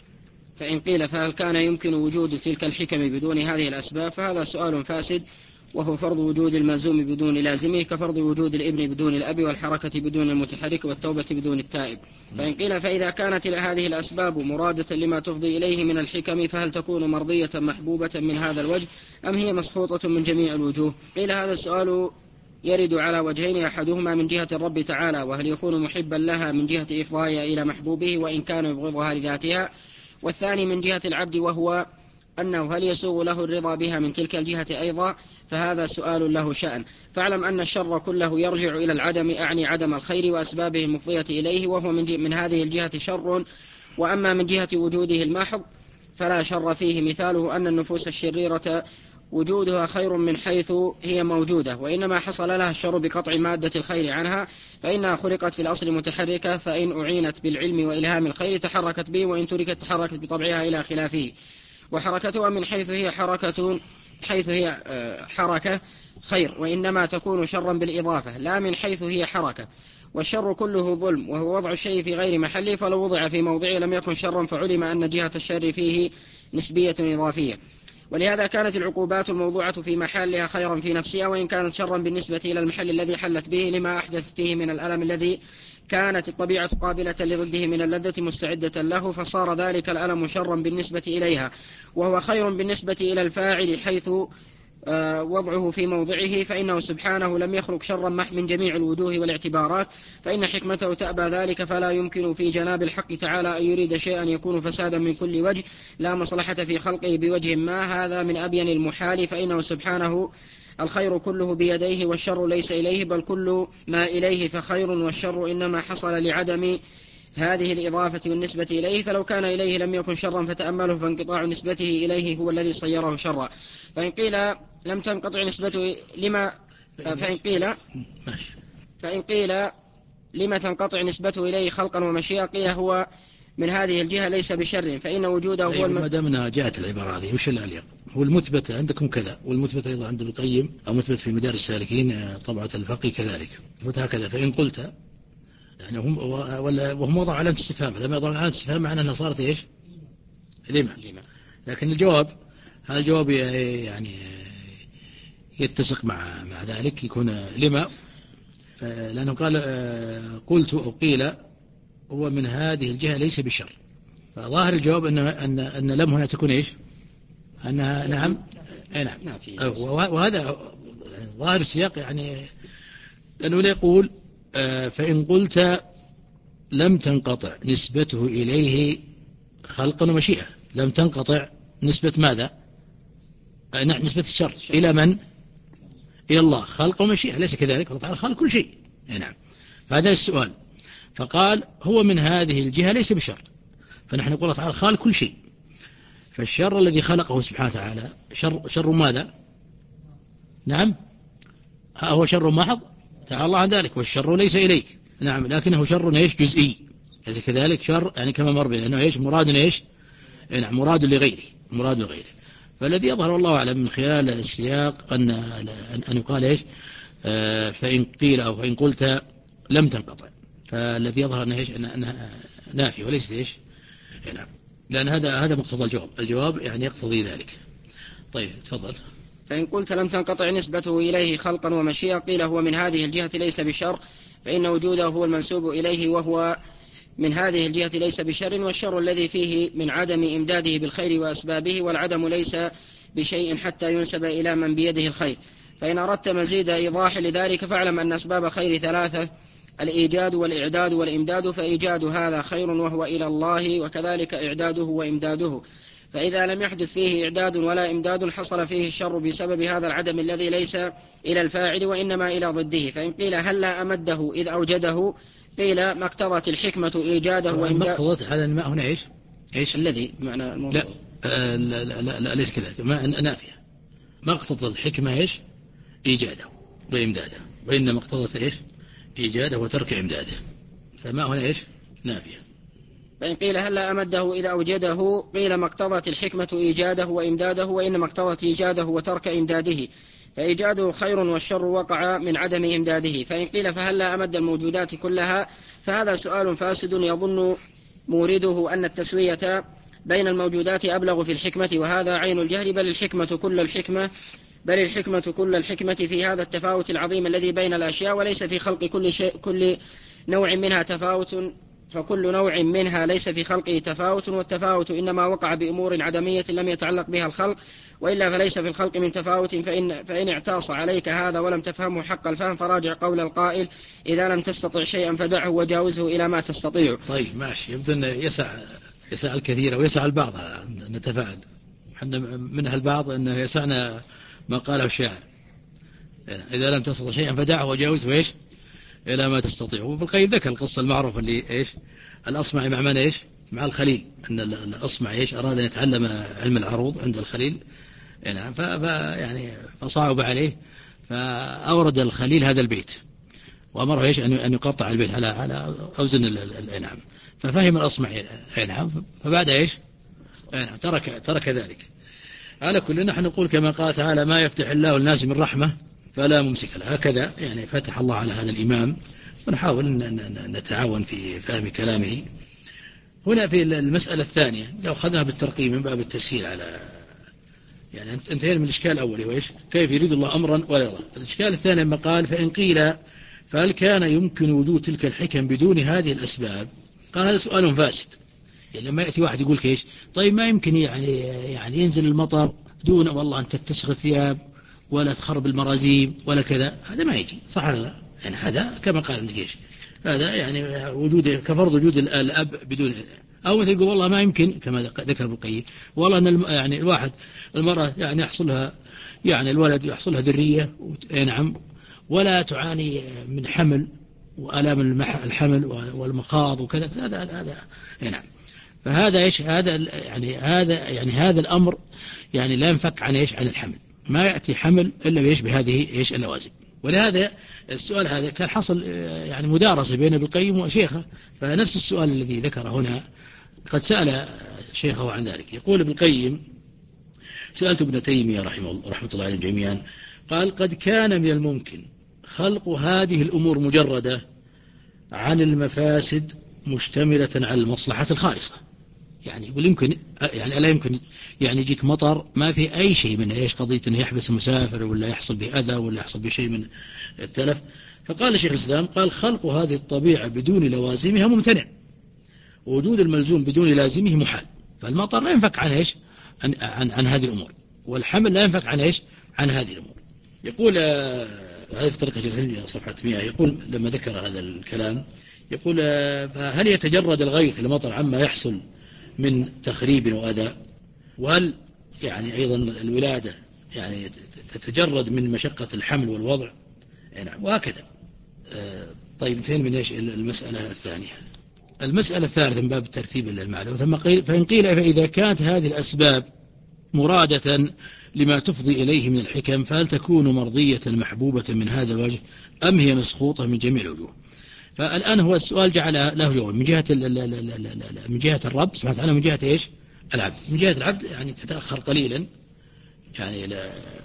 فإن قيل فهل كان يمكن وجود تلك الحكم بدون هذه الأسباب؟ فهذا سؤال فاسد، وهو فرض وجود الملزوم بدون لازمه كفرض وجود الابن بدون الأب والحركة بدون المتحرك والتوبة بدون التائب. فإن قيل فإذا كانت هذه الأسباب مرادة لما تفضي إليه من الحكم فهل تكون مرضية محبوبة من هذا الوجه أم هي مسخوطة من جميع الوجوه؟ قيل هذا السؤال يرد على وجهين، أحدهما من جهة الرب تعالى وهل يكون محبا لها من جهة إفضائها إلى محبوبه وإن كان يبغضها لذاتها، والثاني من جهة العبد وهو أنه هل يسوغ له الرضا بها من تلك الجهة أيضا، فهذا سؤال له شأن. فاعلم أن الشر كله يرجع إلى العدم، أعني عدم الخير وأسبابه المفضية إليه، وهو من, من هذه الجهة شر. وأما من جهة وجوده المحض فلا شر فيه، مثاله أن النفوس الشريرة وجودها خير من حيث هي موجودة، وإنما حصل لها الشر بقطع مادة الخير عنها، فإنها خلقت في الأصل متحركة، فإن أعينت بالعلم وإلهام الخير تحركت به، وإن تركت تحركت بطبعها إلى خلافه. وحركتها من حيث هي حركة حيث هي حركة خير، وإنما تكون شرا بالإضافة لا من حيث هي حركة. والشر كله ظلم، وهو وضع الشيء في غير محله، فلو وضع في موضعه لم يكن شرا، فعلم أن جهة الشر فيه نسبية إضافية. ولهذا كانت العقوبات الموضوعة في محلها خيرا في نفسها، وإن كانت شرا بالنسبة إلى المحل الذي حلت به لما أحدثت فيه من الألم الذي كانت الطبيعة قابلة لضده من اللذة مستعدة له، فصار ذلك الألم شرا بالنسبة إليها، وهو خير بالنسبة إلى الفاعل حيث وضعه في موضعه، فإنه سبحانه لم يخلق شرا محض من جميع الوجوه والاعتبارات، فإن حكمته تأبى ذلك، فلا يمكن في جناب الحق تعالى أن يريد شيئا يكون فسادا من كل وجه لا مصلحة في خلقه بوجه ما، هذا من أبين المحال، فإنه سبحانه الخير كله بيديه والشر ليس إليه، بل كل ما إليه فخير، والشر إنما حصل لعدم هذه الإضافة والنسبة إليه، فلو كان إليه لم يكن شرا فتأمله، فانقطاع نسبته إليه هو الذي صيره شرا. فإن قيل لم تنقطع نسبته لما فإن قيل ماشي. فإن قيل لما تنقطع نسبته إليه خلقا ومشيئة، قيل هو من هذه الجهة ليس بشر، فإن وجوده هو الم... ما دامنا جاءت العبارة هذه وش الأليق؟ هو المثبت عندكم كذا، والمثبت أيضا عند ابن القيم أو مثبت في مدارج السالكين طبعة الفقي كذلك هكذا. فإن قلت يعني هم ولا وهم وضعوا علامة استفهام، لما يضعون علامة استفهام معنى أنها صارت إيش؟ لما. لكن الجواب هذا الجواب يعني يتسق مع مع ذلك، يكون لما، لأنه قال قلت أو قيل هو من هذه الجهة ليس بشر، فظاهر الجواب أن أن أن لم هنا تكون إيش؟ أنها نعم أي نعم. وهذا ظاهر السياق، يعني لأنه لا يقول فإن قلت لم تنقطع نسبته إليه خلقا ومشيئة، لم تنقطع نسبة ماذا؟ نعم نسبة الشر إلى من؟ إلى الله، خلق ومشيئة، ليس كذلك؟ الله تعالى خلق كل شيء. نعم. فهذا السؤال، فقال هو من هذه الجهة ليس بشر، فنحن نقول الله تعالى خالق كل شيء، فالشر الذي خلقه سبحانه وتعالى شر, شر ماذا؟ نعم هو شر محض، تعالى الله عن ذلك، والشر ليس إليك. نعم لكنه شر إيش؟ جزئي، ليس كذلك؟ شر يعني كما مر بنا أنه إيش؟ مراد إيش؟ نعم مراد لغيره، مراد لغيره. فالذي يظهر والله أعلم من خلال السياق أن أن يقال إيش؟ آه فإن قيل أو فإن قلت لم تنقطع، فالذي يظهر أنه إيش؟ أنها نافي وليس إيش؟ نعم، لأن هذا هذا مقتضى الجواب، الجواب يعني يقتضي ذلك. طيب تفضل. فإن قلت لم تنقطع نسبته إليه خلقا ومشيئة، قيل هو من هذه الجهة ليس بشر، فإن وجوده هو المنسوب إليه، وهو من هذه الجهة ليس بشر، والشر الذي فيه من عدم إمداده بالخير وأسبابه، والعدم ليس بشيء حتى ينسب إلى من بيده الخير. فإن أردت مزيد إيضاح لذلك فاعلم أن أسباب الخير ثلاثة: الإيجاد والإعداد والإمداد، فإيجاد هذا خير وهو إلى الله، وكذلك إعداده وإمداده. فإذا لم يحدث فيه إعداد ولا إمداد حصل فيه الشر بسبب هذا العدم الذي ليس إلى الفاعل وإنما إلى ضده. فإن قيل هل لا أمده إذ أوجده، قيل ما اقتضت الحكمة إيجاده وإمداده. ما اقتضت هذا الماء هنا إيش؟ إيش الذي معنى الموصول؟ لا آه لا, لا, لا, لا ليس كذلك، ما نافية. ما اقتضت الحكمة إيش؟ إيجاده وإمداده، وإنما اقتضت إيش؟ إيجاده وترك إمداده، فما هنا إيش؟ نافية. فإن قيل هل لا أمده إذا أوجده، قيل ما اقتضت الحكمة إيجاده وإمداده، وإنما اقتضت إيجاده وترك إمداده، فإيجاده خير والشر وقع من عدم إمداده. فإن قيل فهل لا أمد الموجودات كلها، فهذا سؤال فاسد يظن مورده أن التسوية بين الموجودات أبلغ في الحكمة، وهذا عين الجهل، بل الحكمة كل الحكمة بل الحكمة كل الحكمة في هذا التفاوت العظيم الذي بين الأشياء، وليس في خلق كل شيء كل نوع منها تفاوت، فكل نوع منها ليس في خلقه تفاوت، والتفاوت إنما وقع بأمور عدمية لم يتعلق بها الخلق، وإلا فليس في الخلق من تفاوت. فإن, فإن اعتاص عليك هذا ولم تفهمه حق الفهم فراجع قول القائل إذا لم تستطع شيئا فدعه وجاوزه إلى ما تستطيع. طيب ماشي، يبدو أن يسع يسع الكثير ويسع البعض أن نتفاعل، حنا منها البعض أنه يسعنا ما قاله الشاعر إذا لم تستطع شيئا فدعه وجاوزه إيش إلى ما تستطيع. وفي القيم ذكر القصة المعروفة اللي إيش الأصمعي مع من إيش مع الخليل، أن الأصمعي إيش أراد أن يتعلم علم العروض عند الخليل، يعني يعني فصعب عليه، فأورد الخليل هذا البيت وأمره إيش أن يقطع البيت على على أوزن الإنعام، ففهم الأصمعي إنعام، فبعد إيش إنعام ترك ترك ذلك. على كل نحن نقول كما قال تعالى ما يفتح الله الناس من رحمة فلا ممسك له، هكذا يعني فتح الله على هذا الإمام، ونحاول أن نتعاون في فهم كلامه. هنا في المسألة الثانية لو أخذنا بالترقيم من باب التسهيل على يعني انتهينا من الإشكال الأول وإيش كيف يريد الله أمرا ولا يرضى. الإشكال الثاني لما قال فإن قيل فهل كان يمكن وجود تلك الحكم بدون هذه الأسباب، قال هذا سؤال فاسد. يعني لما يأتي واحد يقول كيش طيب ما يمكن يعني يعني ينزل المطر دون والله أن تتسخ الثياب ولا تخرب المرازيم ولا كذا، هذا ما يجي صح ولا لا؟ يعني هذا كما قال النقيش هذا يعني وجود كفرض وجود الأب بدون، أو مثل يقول والله ما يمكن كما ذكر ابن القيم والله أن يعني الواحد المرأة يعني يحصلها يعني الولد يحصلها ذرية نعم ولا تعاني من حمل وآلام الحمل والمخاض وكذا، هذا هذا نعم. فهذا ايش هذا يعني هذا يعني هذا الأمر يعني لا ينفك عن ايش عن الحمل، ما يأتي حمل إلا بإيش بهذه ايش اللوازم. ولهذا السؤال هذا كان حصل يعني مدارسة بين ابن القيم وشيخه، فنفس السؤال الذي ذكر هنا قد سأل شيخه عن ذلك. يقول ابن القيم: سألت ابن تيمية رحمه رحمة الله عليهم جميعا، قال: قد كان من الممكن خلق هذه الأمور مجردة عن المفاسد مشتملة على المصلحة الخالصة. يعني يقول يمكن يعني ألا يمكن يعني يجيك مطر ما في أي شيء من إيش قضية أنه يحبس المسافر ولا يحصل به أذى ولا يحصل به شيء من التلف. فقال شيخ الإسلام: قال: خلق هذه الطبيعة بدون لوازمها ممتنع، ووجود الملزوم بدون لازمه محال. فالمطر لا ينفك عن إيش عن, عن, عن هذه الأمور، والحمل لا ينفك عن إيش عن هذه الأمور. يقول آه هذه في طريقة العلمية صفحة مئة، يقول لما ذكر هذا الكلام يقول: آه فهل يتجرد الغيث المطر عما يحصل من تخريب وأذى؟ وهل يعني أيضا الولادة يعني تتجرد من مشقة الحمل والوضع؟ نعم. وهكذا. آه طيب انتهينا من إيش المسألة الثانية. المسألة الثالثة من باب الترتيب المعلوم. ثم قيل: فإن قيل فإذا كانت هذه الأسباب مرادة لما تفضي إليه من الحكم، فهل تكون مرضية محبوبة من هذا الوجه أم هي مسخوطة من جميع الوجوه؟ فالآن هو السؤال جعل له جواب من جهة من جهة الرب سبحانه وتعالى، من جهة إيش العبد. من جهة العبد يعني تتأخر قليلا، يعني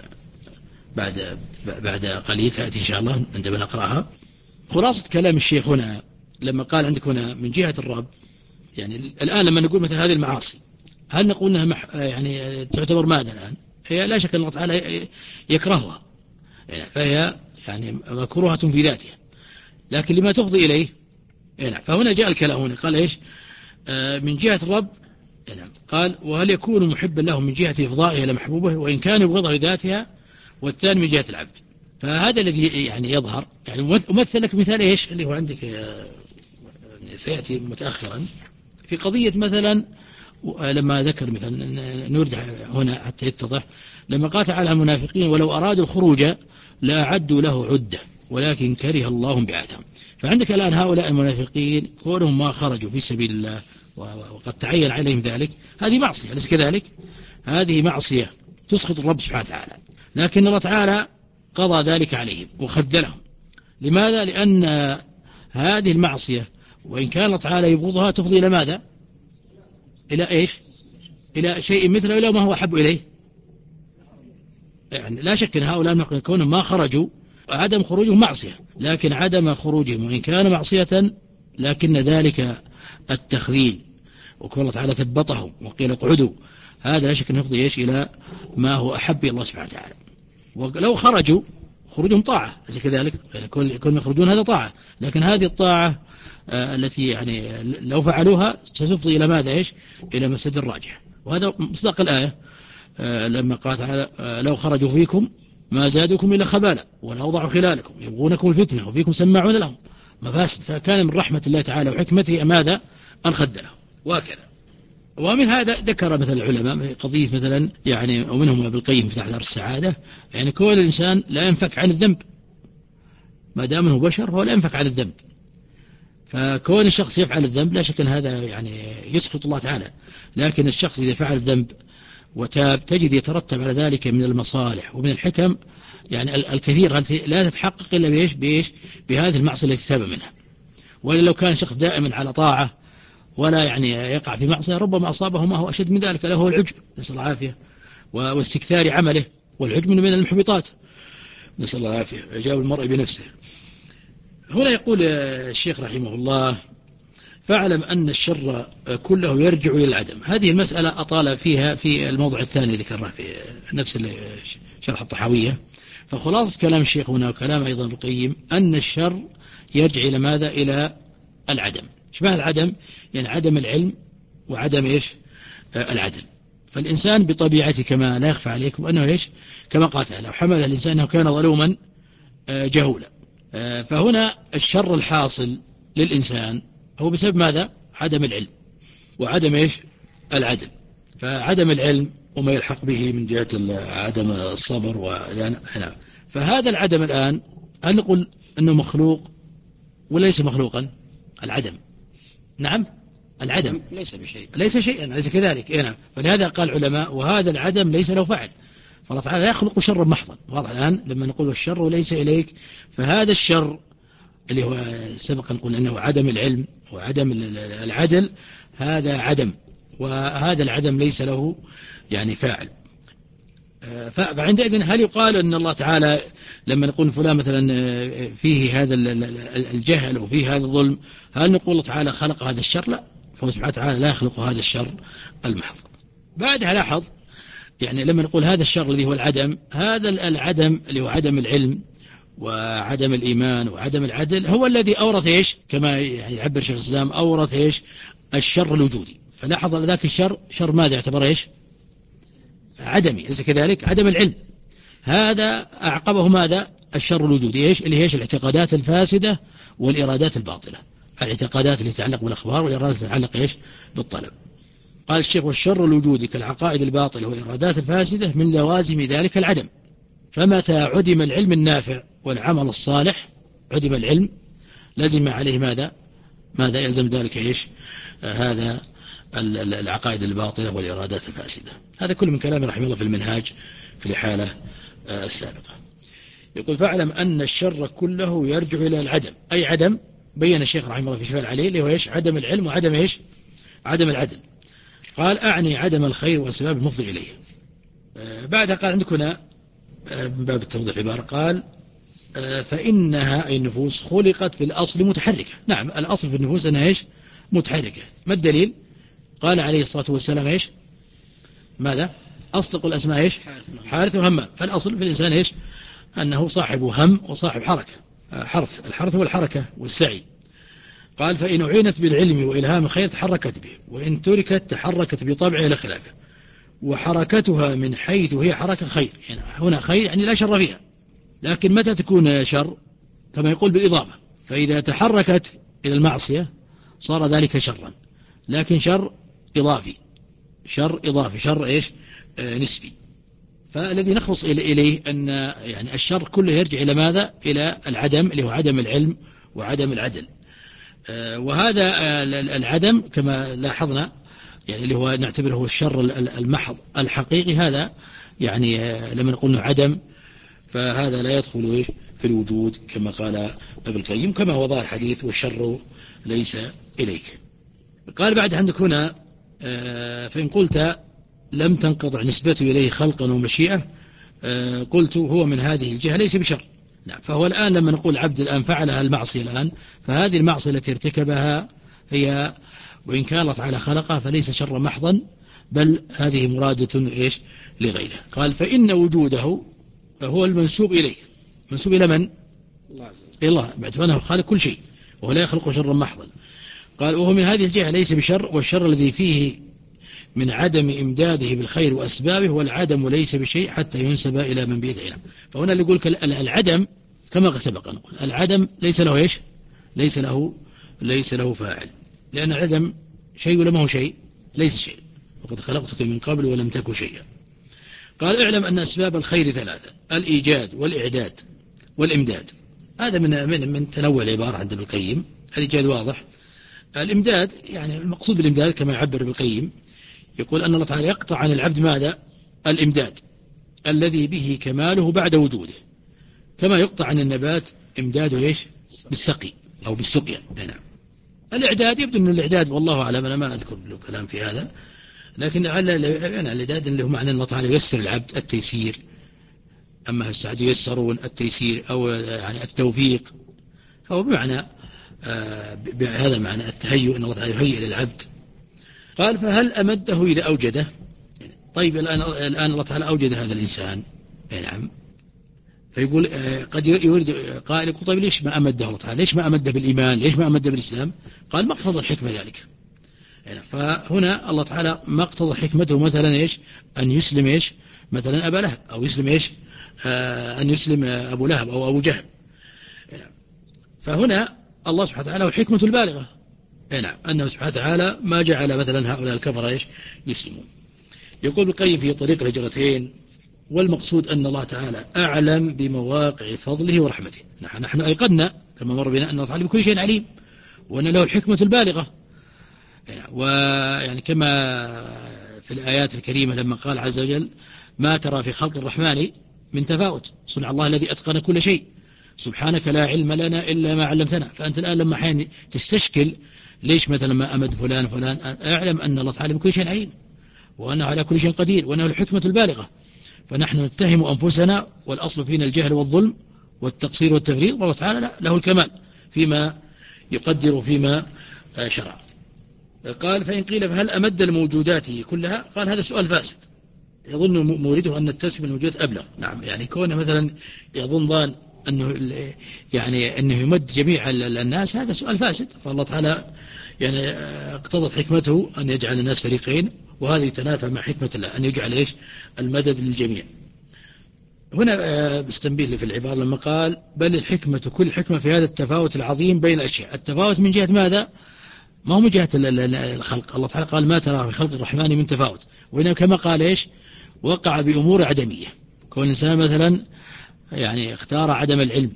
بعد بعد قليل تأتي إن شاء الله عندما نقرأها. خلاصة كلام الشيخ هنا لما قال عندك هنا من جهة الرب، يعني الآن لما نقول مثل هذه المعاصي هل نقول أنها مح يعني تعتبر ماذا الآن؟ هي لا شك أن الله تعالى يكرهها، يعني فهي يعني مكروهة في ذاتها، لكن لما تفضي إليه. يعني فهنا جاء الكلام هنا قال إيش آه من جهة الرب. يعني قال: وهل يكون محبا له من جهة إفضائها لمحبوبه وإن كان يبغضها لذاتها؟ والثاني من جهة العبد. فهذا الذي يعني يظهر. يعني أمثل لك مثال إيش اللي هو عندك آه سيأتي متأخرا في قضية مثلا لما ذكر مثلا نورد هنا حتى يتضح، لما قال تعالى المنافقين: ولو أرادوا الخروج لأعدوا له عدة ولكن كره الله بعثهم. فعندك الآن هؤلاء المنافقين كونهم ما خرجوا في سبيل الله وقد تعين عليهم ذلك، هذه معصية، أليس كذلك؟ هذه معصية تسخط الرب سبحانه وتعالى، لكن الله تعالى قضى ذلك عليهم وخذلهم. لماذا؟ لأن هذه المعصية وإن كان الله تعالى يبغضها تفضي إلى ماذا؟ إلى إيش؟ إلى شيء مثله، إلى ما هو أحب إليه. يعني لا شك أن هؤلاء المنافقين كونهم ما خرجوا، عدم خروجهم معصية، لكن عدم خروجهم وإن كان معصية لكن ذلك التخذيل وكون الله تعالى ثبطهم وقيل اقعدوا، هذا لا شك أن يفضي إيش إلى ما هو أحب إلى الله سبحانه وتعالى. ولو خرجوا خروجهم طاعة، أليس كذلك؟ يعني كل يخرجون هذا طاعة، لكن هذه الطاعة آه التي يعني لو فعلوها ستفضي إلى ماذا إيش؟ إلى مفسد الراجح. وهذا مصداق الآية آه لما قال تعالى: آه لو خرجوا فيكم ما زادوكم إلا خبالا ولأوضعوا خلالكم يبغونكم الفتنة وفيكم سماعون لهم مفاسد. فكان من رحمة الله تعالى وحكمته ماذا؟ أن خذلهم. وهكذا. ومن هذا ذكر مثل العلماء قضية مثلا يعني ومنهم ابن القيم في تحت دار السعادة، يعني كون الإنسان لا ينفك عن الذنب ما دام هو بشر، هو لا ينفك عن الذنب. فكون الشخص يفعل الذنب لا شك أن هذا يعني يسخط الله تعالى، لكن الشخص إذا فعل الذنب وتاب تجد يترتب على ذلك من المصالح ومن الحكم يعني الكثير التي لا تتحقق إلا بإيش بإيش بهذه المعصية التي تاب منها. وإلا لو كان شخص دائما على طاعة ولا يعني يقع في معصية ربما أصابه ما هو أشد من ذلك، له هو العجب نسأل الله العافية واستكثار عمله، والعجب من المحبطات نسأل الله العافية، إعجاب المرء بنفسه. هنا يقول الشيخ رحمه الله: فاعلم أن الشر كله يرجع إلى العدم. هذه المسألة أطال فيها في الموضوع الثاني ذكرنا في نفس شرح الطحاوية. فخلاصة كلام الشيخ هنا وكلام أيضا ابن القيم أن الشر يرجع إلى ماذا؟ إلى العدم. ايش معنى العدم؟ يعني عدم العلم وعدم إيش آه العدل. فالإنسان بطبيعته كما لا يخفى عليكم أنه إيش كما قال تعالى: وحمل الإنسان أنه كان ظلوما آه جهولا. آه فهنا الشر الحاصل للإنسان هو بسبب ماذا؟ عدم العلم وعدم إيش العدل. فعدم العلم وما يلحق به من جهة عدم الصبر وهنا. فهذا العدم الآن هل نقول أنه مخلوق وليس مخلوقا؟ العدم نعم العدم ليس بشيء، ليس شيئا، ليس كذلك. نعم. فلهذا قال العلماء: وهذا العدم ليس له فعل. فالله تعالى لا يخلق شرا محضا. واضح الآن لما نقول الشر ليس إليك، فهذا الشر اللي هو سبقا قلنا أنه عدم العلم وعدم العدل، هذا عدم، وهذا العدم ليس له يعني فاعل. فعندئذ هل يقال أن الله تعالى لما نقول فلان مثلا فيه هذا الجهل وفيه هذا الظلم، هل نقول الله تعالى خلق هذا الشر؟ لا، فهو سبحانه وتعالى لا يخلق هذا الشر المحض. بعدها لاحظ يعني لما نقول هذا الشر الذي هو العدم، هذا العدم اللي هو عدم العلم وعدم الإيمان وعدم العدل هو الذي أورث إيش، كما يعبر شيخ الإسلام، أورث إيش الشر الوجودي. فلاحظ ذاك الشر شر ماذا يعتبر إيش؟ عدمي، ليس كذلك؟ عدم العلم. هذا أعقبه ماذا؟ الشر الوجودي، إيش اللي هي إيش؟ الاعتقادات الفاسدة والإرادات الباطلة، الاعتقادات اللي تتعلق بالأخبار والإرادات اللي تتعلق إيش؟ بالطلب. قال الشيخ والشر الوجودي كالعقائد الباطلة والإرادات الفاسدة من لوازم ذلك العدم. فمتى عدم العلم النافع والعمل الصالح، عدم العلم لازم عليه ماذا؟ ماذا يلزم ذلك إيش؟ آه هذا العقائد الباطلة والإرادات الفاسدة. هذا كله من كلام رحمه الله في المنهاج في الحالة آه السابقة. يقول فاعلم أن الشر كله يرجع إلى العدم. أي عدم؟ بين الشيخ رحمه الله في شفاء العليل اللي هو إيش؟ عدم العلم وعدم إيش؟ عدم العدل. قال أعني عدم الخير وأسباب المفضي إليه. آه بعدها قال عندك هنا آه من باب التوضيح العبارة، قال آه فإنها أي النفوس خلقت في الأصل متحركة. نعم، الأصل في النفوس أنها إيش؟ متحركة. ما الدليل؟ قال عليه الصلاة والسلام إيش؟ ماذا؟ أصدق الأسماء إيش؟ حارث وهمام. فالأصل في الإنسان إيش؟ أنه صاحب هم وصاحب حركة. حرث، الحرث هو الحركة والسعي. قال فإن أعينت بالعلم وإلهام الخير تحركت به، وإن تركت تحركت بطبعها إلى خلافه، وحركتها من حيث هي حركة خير. يعني هنا خير يعني لا شر فيها، لكن متى تكون شر؟ كما يقول بالإضافة، فإذا تحركت إلى المعصية صار ذلك شرا، لكن شر إضافي، شر إضافي، شر إيش؟ آه نسبي. فالذي نخلص إليه أن يعني الشر كله يرجع إلى ماذا؟ إلى العدم اللي هو عدم العلم وعدم العدل. آه وهذا آه العدم كما لاحظنا يعني اللي هو نعتبره الشر المحض الحقيقي، هذا يعني آه لما نقول انه عدم فهذا لا يدخل إيش؟ في الوجود كما قال ابن القيم، كما هو ظاهر الحديث والشر ليس إليك. قال بعد عندك هنا آه فإن قلت لم تنقطع نسبته إليه خلقا ومشيئة، آه قلت هو من هذه الجهة ليس بشر. نعم، فهو الآن لما نقول عبد الآن فعلها المعصية الآن، فهذه المعصية التي ارتكبها هي وإن كان الله تعالى خلقها فليس شر محضا، بل هذه مرادة إيش؟ لغيره. قال فإن وجوده هو المنسوب إليه. منسوب إلى من؟ الله عز وجل، الله، باعتباره خالق كل شيء وهو لا يخلق شرا محضا. قال وهو من هذه الجهة ليس بشر، والشر الذي فيه من عدم إمداده بالخير وأسبابه، والعدم ليس بشيء حتى ينسب إلى من بيده علم. فهنا اللي يقول العدم كما سبق نقول العدم ليس له إيش؟ ليس له ليس له فاعل، لأن العدم شيء ولا ما هو شيء؟ ليس شيء، وقد خلقتك من قبل ولم تك شيئا. قال اعلم أن أسباب الخير ثلاثة: الإيجاد والإعداد والإمداد. هذا من من من تنوع العبارة عند ابن القيم. الإيجاد واضح، الإمداد يعني المقصود بالإمداد كما يعبر ابن القيم، يقول أن الله تعالى يقطع عن العبد ماذا؟ الإمداد الذي به كماله بعد وجوده، كما يقطع عن النبات إمداده إيش؟ بالسقي أو بالسقيا. نعم. الإعداد يبدو أن الإعداد والله أعلم، أنا ما أذكر له كلام في هذا، لكن على يعني الإعداد اللي هو معنى أن الله تعالى ييسر العبد التيسير، أما السعد ييسرون التيسير أو يعني التوفيق، فهو بمعنى آه بهذا المعنى التهيؤ، أن الله تعالى يهيئ للعبد. قال فهل أمده إذا أوجده؟ طيب الآن الآن الله تعالى أوجد هذا الإنسان، نعم، فيقول آه قد يريد قائل يقول طيب ليش ما أمده الله تعالى؟ ليش ما أمده بالإيمان؟ ليش ما أمده بالإسلام؟ قال مقتضى الحكمة ذلك. يعني فهنا الله تعالى مقتضى حكمته مثلا إيش؟ أن يسلم إيش؟ مثلا أبا لهب، أو يسلم إيش؟ آه أن يسلم أبو لهب أو أبو جهل. يعني فهنا الله سبحانه وتعالى والحكمة البالغة، نعم، أنه سبحانه وتعالى ما جعل مثلا هؤلاء الكفر إيش؟ يسلمون. يقول ابن القيم في طريق الهجرتين: والمقصود أن الله تعالى أعلم بمواقع فضله ورحمته. نحن, نحن أيقنا كما مر بنا أن الله تعالى بكل شيء عليم، وأن له الحكمة البالغة، ويعني كما في الآيات الكريمة لما قال عز وجل ما ترى في خلق الرحمن من تفاوت صنع الله الذي أتقن كل شيء سبحانك لا علم لنا إلا ما علمتنا. فأنت الآن لما حين تستشكل ليش مثلا ما أمد فلان فلان أعلم أن الله تعالى بكل شيء عليم وأنه على كل شيء قدير وأنه الحكمة البالغة. فنحن نتهم أنفسنا والأصل فينا الجهل والظلم والتقصير والتفريط والله تعالى له الكمال فيما يقدر فيما شرع. قال فإن قيل فهل أمد الموجودات كلها؟ قال هذا سؤال فاسد يظن مورده أن التسمية الموجودات أبلغ. نعم يعني كونه مثلا يظن ظان أنه يعني أنه يمد جميع الناس هذا سؤال فاسد. فالله تعالى يعني اقتضت حكمته أن يجعل الناس فريقين وهذا يتنافى مع حكمة الله أن يجعل إيش المدد للجميع. هنا بستنبيه في العبارة لما قال بل الحكمة كل حكمة في هذا التفاوت العظيم بين الأشياء. التفاوت من جهة ماذا؟ ما هو من جهة الخلق. الله تعالى قال ما ترى في خلق الرحمن من تفاوت وإنه كما قال إيش وقع بأمور عدمية. كون الإنسان مثلا يعني اختار عدم العلم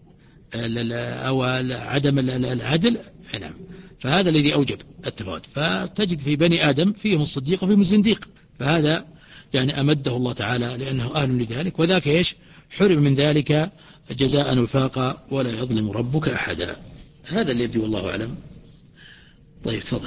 أو عدم العدل نعم فهذا الذي أوجب التفاوت. فتجد في بني آدم فيهم الصديق وفيهم الزنديق فهذا يعني أمده الله تعالى لأنه أهل لذلك وذاك إيش حرم من ذلك جزاء وفاقا ولا يظلم ربك أحدا. هذا اللي يبدو والله أعلم. طيب تفضل.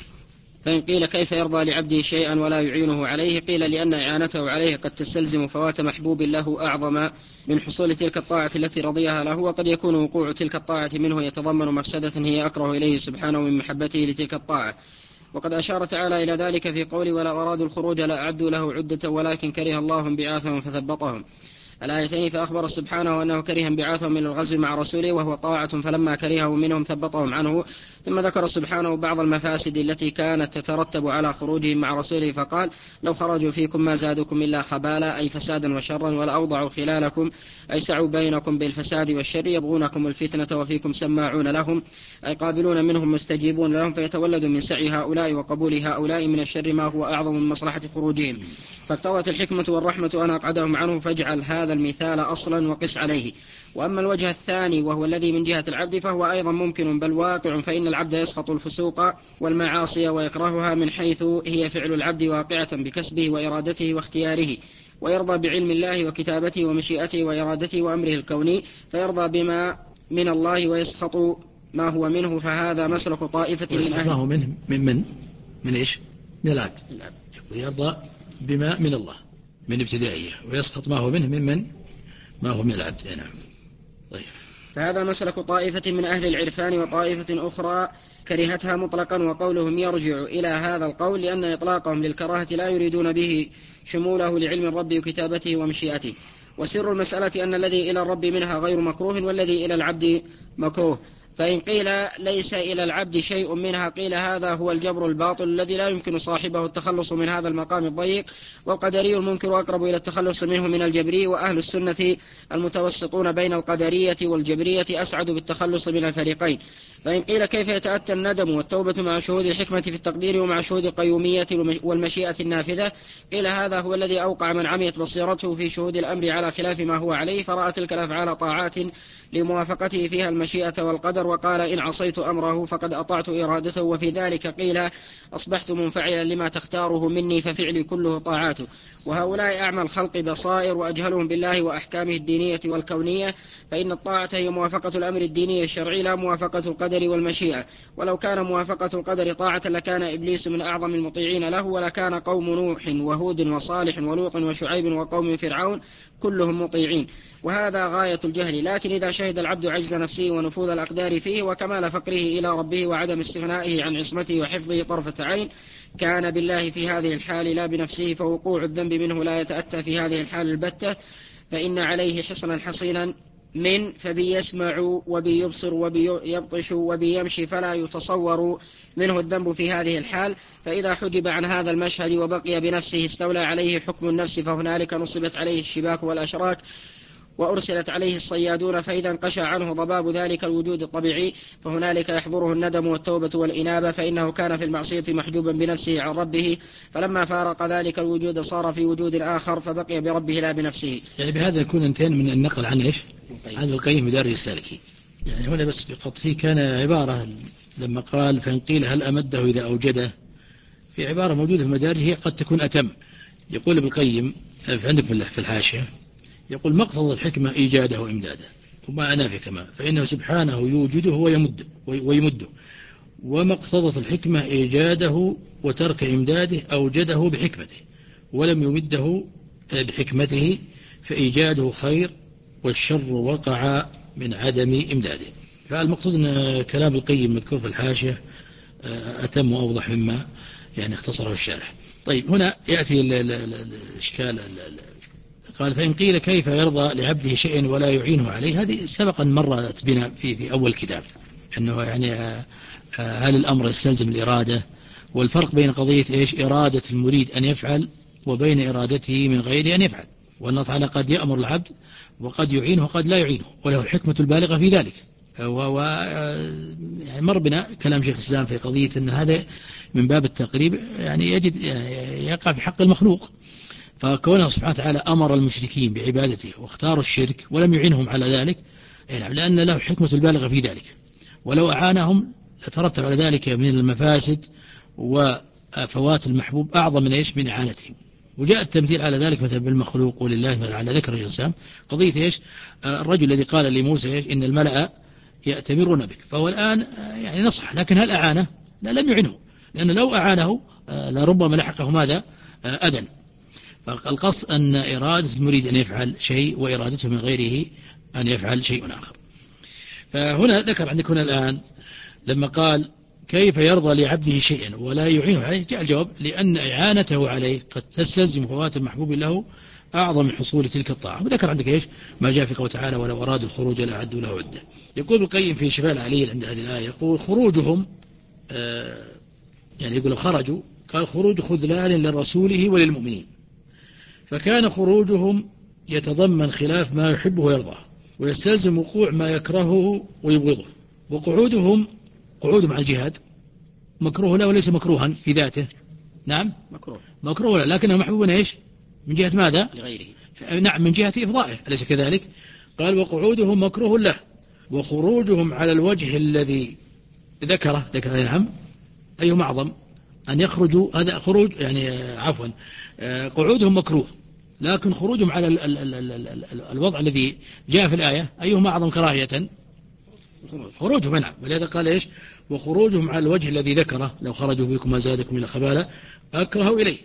فإن قيل كيف يرضى لعبده شيئا ولا يعينه عليه؟ قيل لأن إعانته عليه قد تستلزم فوات محبوب له أعظم من حصول تلك الطاعة التي رضيها له وقد يكون وقوع تلك الطاعة منه يتضمن مفسدة هي أكره إليه سبحانه من محبته لتلك الطاعة. وقد أشار تعالى إلى ذلك في قوله ولا أرادوا الخروج لا أعدوا له عدة ولكن كره الله انبعاثهم فثبطهم الآيتين. فأخبر سبحانه أنه كره انبعاثهم من الغزو مع رسوله وهو طاعة فلما كرهه منهم ثبطهم عنه. ثم ذكر سبحانه بعض المفاسد التي كانت تترتب على خروجهم مع رسوله فقال لو خرجوا فيكم ما زادوكم إلا خبالا أي فسادا وشرا ولا أوضعوا خلالكم أي سعوا بينكم بالفساد والشر يبغونكم الفتنة وفيكم سماعون لهم أي قابلون منهم مستجيبون لهم فيتولد من سعي هؤلاء وقبول هؤلاء من الشر ما هو أعظم من مصلحة خروجهم. فاقتضت الحكمة والرحمة أن أقعدهم عنه فاجعل هذا المثال أصلا وقس عليه. وأما الوجه الثاني وهو الذي من جهة العبد فهو أيضا ممكن بل واقع فإن العبد يسخط الفسوق والمعاصي ويكرهها من حيث هي فعل العبد واقعة بكسبه وإرادته واختياره ويرضى بعلم الله وكتابته ومشيئته وإرادته وأمره الكوني فيرضى بما من الله ويسخط ما هو منه. فهذا مسلك طائفة من أهل ما هو منه من من من إيش من العبد ويرضى بما من الله من ابتدائية ويسخط ما هو منه ممن ما هو من العبد. نعم. طيب. فهذا مسلك طائفة من أهل العرفان وطائفة أخرى كرهتها مطلقا وقولهم يرجع إلى هذا القول لأن إطلاقهم للكراهة لا يريدون به شموله لعلم الرب وكتابته ومشيئته. وسر المسألة أن الذي إلى الرب منها غير مكروه والذي إلى العبد مكروه. فإن قيل ليس إلى العبد شيء منها قيل هذا هو الجبر الباطل الذي لا يمكن صاحبه التخلص من هذا المقام الضيق والقدري المنكر أقرب إلى التخلص منه من الجبري وأهل السنة المتوسطون بين القدرية والجبرية أسعد بالتخلص من الفريقين. فإن قيل كيف يتأتى الندم والتوبة مع شهود الحكمة في التقدير ومع شهود القيومية والمشيئة النافذة قيل هذا هو الذي أوقع من عميت بصيرته في شهود الأمر على خلاف ما هو عليه فرأى تلك الأفعال طاعات لموافقته فيها المشيئة والقدر وقال إن عصيت أمره فقد أطعت إرادته. وفي ذلك قيل أصبحت منفعلا لما تختاره مني ففعلي كله طاعاته. وهؤلاء أعمى الخلق بصائر وأجهلهم بالله وأحكامه الدينية والكونية فإن الطاعة هي موافقة الأمر الديني الشرعي لا موافقة القدر والمشيئة. ولو كان موافقة القدر طاعة لكان إبليس من أعظم المطيعين له ولكان قوم نوح وهود وصالح ولوط وشعيب وقوم فرعون كلهم مطيعين. وهذا غاية الجهل. لكن إذا شهد العبد عجز نفسه ونفوذ الأقدار فيه وكمال فقره إلى ربه وعدم استغنائه عن عصمته وحفظه طرفة عين كان بالله في هذه الحال لا بنفسه فوقوع الذنب منه لا يتأتى في هذه الحال البتة فإن عليه حصنا حصينا من فبي يسمع وبي يبصر وبي يبطش وبي يمشي فلا يتصور منه الذنب في هذه الحال. فإذا حجب عن هذا المشهد وبقي بنفسه استولى عليه حكم النفس فهنالك نصبت عليه الشباك والأشراك وأرسلت عليه الصيادون فإذا انقشى عنه ضباب ذلك الوجود الطبيعي فهنالك يحضره الندم والتوبة والإنابة فإنه كان في المعصية محجوبا بنفسه عن ربه فلما فارق ذلك الوجود صار في وجود آخر فبقي بربه لا بنفسه. يعني بهذا يكون انتهينا من النقل عن إيش عن القيم مدارج السالكين. يعني هنا بس فقط فيه كان عبارة لما قال فإن قيل هل أمده إذا أوجده في عبارة موجودة في المدارج هي قد تكون أتم. يقول ابن القيم عندك في الحاشية، يقول مقتضى الحكمة إيجاده وإمداده، وما أنافي كما فإنه سبحانه يوجده ويمده ويمده، وما اقتضت الحكمة إيجاده وترك إمداده أوجده بحكمته ولم يمده بحكمته، فإيجاده خير والشر وقع من عدم إمداده. فالمقصود أن كلام القيم مذكور في الحاشية أتم وأوضح مما يعني اختصره الشارح. طيب هنا يأتي الإشكال، قال فإن قيل كيف يرضى لعبده شيئا ولا يعينه عليه، هذه سبقا مرت بنا في, في أول كتاب، أنه يعني هل الأمر يستلزم الإرادة، والفرق بين قضية إيش إرادة المريد أن يفعل وبين إرادته من غيره أن يفعل، وأن الله تعالى قد يأمر العبد وقد يعينه وقد لا يعينه، وله الحكمة البالغة في ذلك. و يعني مر بنا كلام شيخ الإسلام في قضية أن هذا من باب التقريب يعني يجد يعني يقع في حق المخلوق، فكونه سبحانه وتعالى أمر المشركين بعبادته واختاروا الشرك ولم يعينهم على ذلك، لأن له الحكمة البالغة في ذلك، ولو أعانهم لترتب على ذلك من المفاسد وفوات المحبوب أعظم من إيش من إعانتهم. وجاء التمثيل على ذلك مثلا بالمخلوق ولله على ذكر الإنسان، قضية إيش الرجل الذي قال لموسى إيش إن الملأ يأتمرون بك، فهو الآن يعني نصح، لكن هل أعانه؟ لا، لم يعنه، لأن لو أعانه لربما لحقه ماذا أذى. فالقصد أن إرادة المريد أن يفعل شيء وإرادته من غيره أن يفعل شيء آخر. فهنا ذكر عندك هنا الآن لما قال كيف يرضى لعبده شيئا ولا يعينه عليه، جاء الجواب لأن إعانته عليه قد تستلزم فوات المحبوب له أعظم من حصول تلك الطاعة. وذكر عندك إيش ما جاء في قوله تعالى ولو أرادوا الخروج لأعدوا له عدة. يقول ابن القيم في شفاء العليل عند هذه الآية، يقول خروجهم آه يعني يقول خرجوا، قال خروج خذلان لرسوله وللمؤمنين، فكان خروجهم يتضمن خلاف ما يحبه ويرضاه ويستلزم وقوع ما يكرهه ويبغضه. وقعودهم قعود مع الجهاد مكروه له وليس مكروها في ذاته، نعم مكروه مكروه له لكنه محبوب ايش من جهة ماذا لغيره، نعم من جهة إفضائه، أليس كذلك؟ قال وقعودهم مكروه له، وخروجهم على الوجه الذي ذكره ذكر نعم أيهما أعظم أن يخرجوا، هذا خروج يعني عفوا قعودهم مكروه، لكن خروجهم على ال ال ال ال ال ال الوضع الذي جاء في الآية أيهما أعظم كراهية؟ خروجهم نعم. ولهذا قال إيش وخروجهم على الوجه الذي ذكره لو خرجوا فيكم ما زادكم إلى خبالة أكرهوا إليه،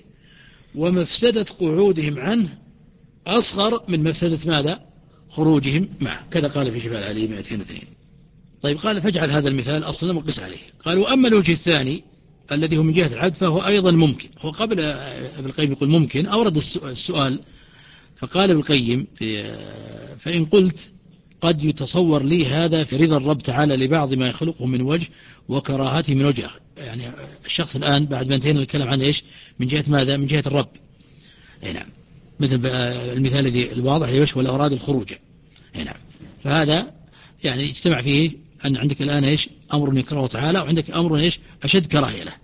ومفسدة قعودهم عنه أصغر من مفسدة ماذا خروجهم معه، كذا قال في شفاء العليل مئتين واثنين. طيب قال فاجعل هذا المثال أصلا وقس عليه. قال وأما الوجه الثاني الذي هو من جهة العبد فهو أيضا ممكن. هو قبل ابن القيم يقول ممكن أورد السؤال، فقال ابن القيم في فإن قلت قد يتصور لي هذا في رضا الرب تعالى لبعض ما يخلقه من وجه وكراهته من وجه. يعني الشخص الآن بعد ما انتهينا الكلام عن إيش من جهة ماذا من جهة الرب، نعم مثل المثال الذي الواضح ليش ولا أراد الخروج، نعم فهذا يعني يجتمع فيه أن عندك الآن إيش أمر يكرهه تعالى وعندك أمر إيش أشد كراهية له.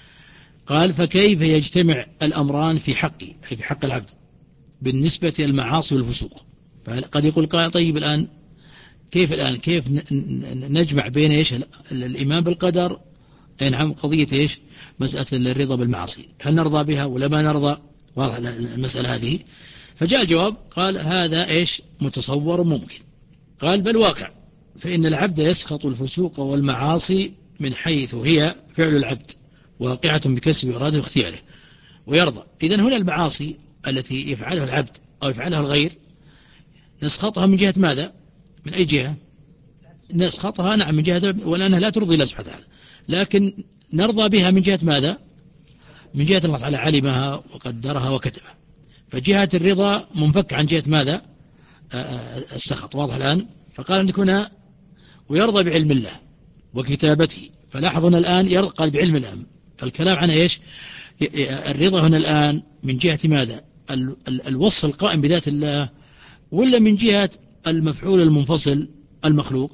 قال فكيف يجتمع الأمران في حقي أي في حق العبد بالنسبة للمعاصي والفسوق؟ قد يقول قال طيب الآن كيف الآن كيف نجمع بين إيش الإيمان بالقدر، نعم قضية إيش مسألة الرضا بالمعاصي، هل نرضى بها ولا ما نرضى؟ واضح المسألة هذه. فجاء الجواب قال هذا إيش متصور ممكن. قال بل واقع، فإن العبد يسخط الفسوق والمعاصي من حيث هي فعل العبد واقعة بكسب إراده واختياره ويرضى. إذن هنا المعاصي التي يفعلها العبد أو يفعلها الغير نسخطها من جهة ماذا؟ من أي جهة؟ نسخطها نعم من جهة ولأنها لا ترضي الله سبحانه وتعالى، لكن نرضى بها من جهة ماذا؟ من جهة الله تعالى علمها وقدرها وكتبها، فجهة الرضا منفك عن جهة ماذا؟ السخط. واضح الآن؟ فقال عندك هنا ويرضى بعلم الله وكتابته، فلاحظنا الآن يرضى بعلم الله، فالكلام عن إيش الرضا هنا الآن من جهة ماذا؟ ال ال الوصف القائم بذات الله ولا من جهة المفعول المنفصل المخلوق؟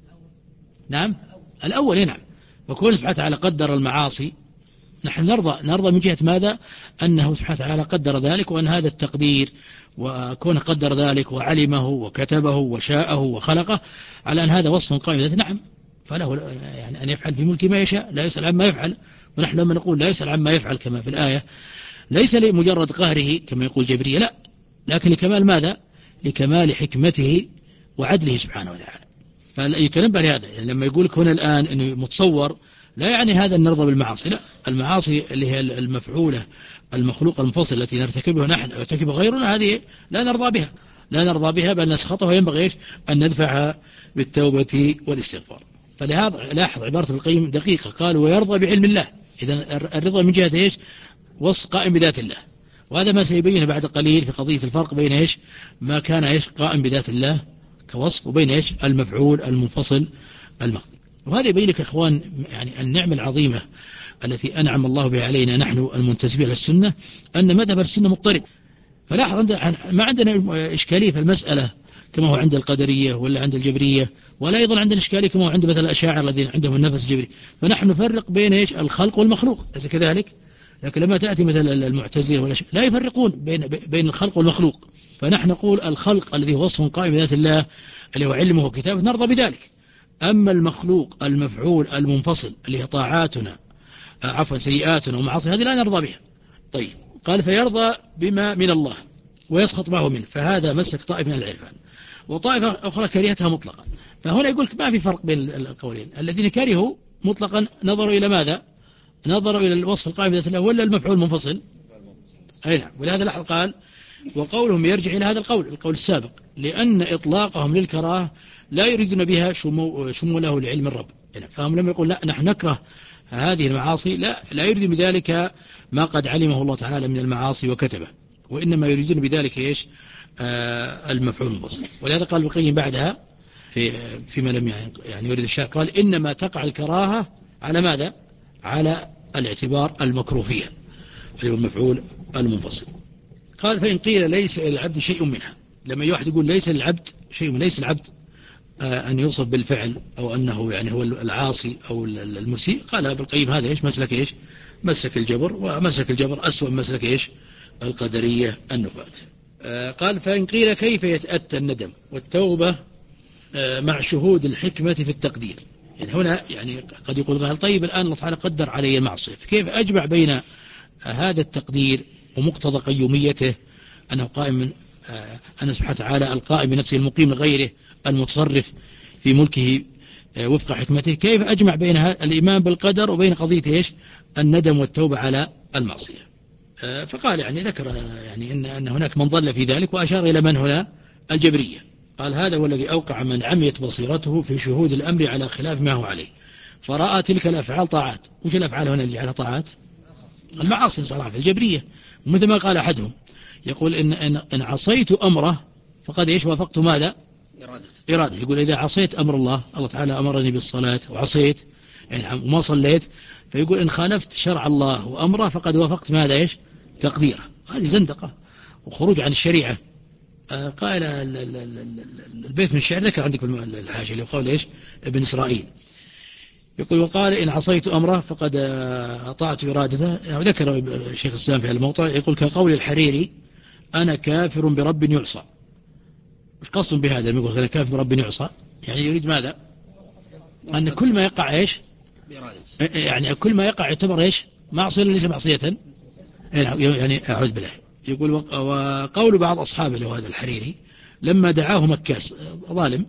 نعم الأول نعم. وكون سبحانه وتعالى قدر المعاصي نحن نرضى نرضى من جهة ماذا؟ أنه سبحانه وتعالى قدر ذلك، وأن هذا التقدير وكونه قدر ذلك وعلمه وكتبه وشاءه وخلقه على أن هذا وصف قائم بذاته، نعم فله يعني أن يفعل في ملك ما يشاء لا يسأل عما يفعل ونحن لما نقول لا يسأل عما يفعل كما في الآية ليس لمجرد قهره كما يقول جبرية، لا، لكن لكمال ماذا؟ لكمال حكمته وعدله سبحانه وتعالى. فيتنبه لهذا، يعني لما يقولك هنا الآن أنه متصور لا يعني هذا أن نرضى بالمعاصي، لا، المعاصي اللي هي المفعولة المخلوقة المنفصلة التي نرتكبها نحن أو يرتكبها غيرنا هذه لا نرضى بها، لا نرضى بها بل نسخطها، وينبغي أن ندفعها بالتوبة والاستغفار. فلهذا لاحظ عبارة ابن القيم دقيقة، قال ويرضى بعلم الله. إذن الرضا من جهة إيش؟ وصف قائم بذات الله، وهذا ما سيبينه بعد قليل في قضية الفرق بين إيش؟ ما كان إيش قائم بذات الله كوصف، وبين إيش؟ المفعول المنفصل المخلوق. وهذا يبين لك إخوان يعني النعمة العظيمة التي أنعم الله بها علينا نحن المنتسبين للسنة، أن مذهب السنة مضطرد. فلاحظ ما عندنا إشكالية في المسألة كما هو عند القدرية ولا عند الجبرية، ولا أيضا عندنا إشكالية كما هو عند مثل الأشاعرة الذين عندهم النفس الجبري. فنحن نفرق بين إيش؟ الخلق والمخلوق، أليس كذلك؟ لكن لما تأتي مثل المعتزلة ولا لا يفرقون بين بين الخلق والمخلوق. فنحن نقول الخلق الذي هو وصف قائم بذات الله اللي هو علمه وكتابه نرضى بذلك. أما المخلوق المفعول المنفصل اللي هي طاعاتنا عفوا سيئاتنا ومعاصي هذه لا نرضى بها. طيب، قال فيرضى بما من الله ويسخط معه منه، فهذا مسك طائف من العرفان، وطائفة أخرى كرهتها مطلقا. فهنا يقول ما في فرق بين القولين. الذين كرهوا مطلقا نظروا إلى ماذا؟ نظروا إلى الوصف القائم بذات الله ولا المفعول المنفصل؟ أي نعم. ولهذا لحظ قال وقولهم يرجع إلى هذا القول القول السابق، لأن إطلاقهم للكراهة لا يريدون بها شمو شموله لعلم الرب. فهم لما يقول لا نحن نكره هذه المعاصي لا لا يريد بذلك ما قد علمه الله تعالى من المعاصي وكتبه، وإنما يريدون بذلك إيش؟ آه المفعول المنفصل. ولهذا قال ابن القيم بعدها في فيما لم يعني يريد الشارع، قال إنما تقع الكراهة على ماذا؟ على الاعتبار المكروه فيها اللي هو المفعول المنفصل. قال فإن قيل ليس للعبد شيء منها، لما واحد يقول ليس للعبد شيء من ليس العبد آه أن يوصف بالفعل أو أنه يعني هو العاصي أو المسيء، قال ابن القيم هذا إيش؟ مسلك إيش؟ مسلك الجبر، ومسلك الجبر أسوأ مسلك إيش؟ القدرية النفاة. آه قال فإن قيل كيف يتأتى الندم والتوبة آه مع شهود الحكمة في التقدير؟ يعني هنا يعني قد يقول قال طيب الآن الله تعالى قدر علي المعصية، فكيف أجمع بين آه هذا التقدير ومقتضى قيوميته أنه قائم من آه أن سبحانه وتعالى القائم بنفسه المقيم لغيره المتصرف في ملكه آه وفق حكمته، كيف أجمع بين الإيمان بالقدر وبين قضية إيش؟ الندم والتوبة على المعصية؟ آه فقال يعني ذكر يعني إن, أن هناك من ضل في ذلك، وأشار إلى من هنا؟ الجبرية. قال هذا هو الذي أوقع من عميت بصيرته في شهود الأمر على خلاف ما هو عليه، فرأى تلك الأفعال طاعات. وش الأفعال هنا اللي جعلها طاعات؟ المعاصي صراحة في الجبرية. ومثل ما قال أحدهم يقول إن, إن, إن عصيت أمره فقد إيش؟ وافقت ماذا؟ إرادة. إرادة. يقول إذا عصيت أمر الله، الله تعالى أمرني بالصلاة وعصيت يعني وما صليت، فيقول إن خالفت شرع الله وأمره فقد وافقت ماذا؟ إيش؟ تقديره. هذه زندقة وخروج عن الشريعة. آه قال البيت من الشعر ذكر عندك الحاشية اللي قال إيش؟ ابن إسرائيل يقول وقال إن عصيت أمره فقد أطعت إرادته. يعني ذكر الشيخ الإسلام في الموضع يقول كقول الحريري أنا كافر برب يعصى. مش قصد بهذا لما يقول أنا كافر برب يعصى؟ يعني يريد ماذا؟ أن كل ما يقع إيش؟ يعني كل ما يقع يعتبر إيش؟ معصية ليس معصية. يعني أعوذ بالله. يقول وقول بعض أصحابه له هذا الحريري لما دعاه مكاس ظالم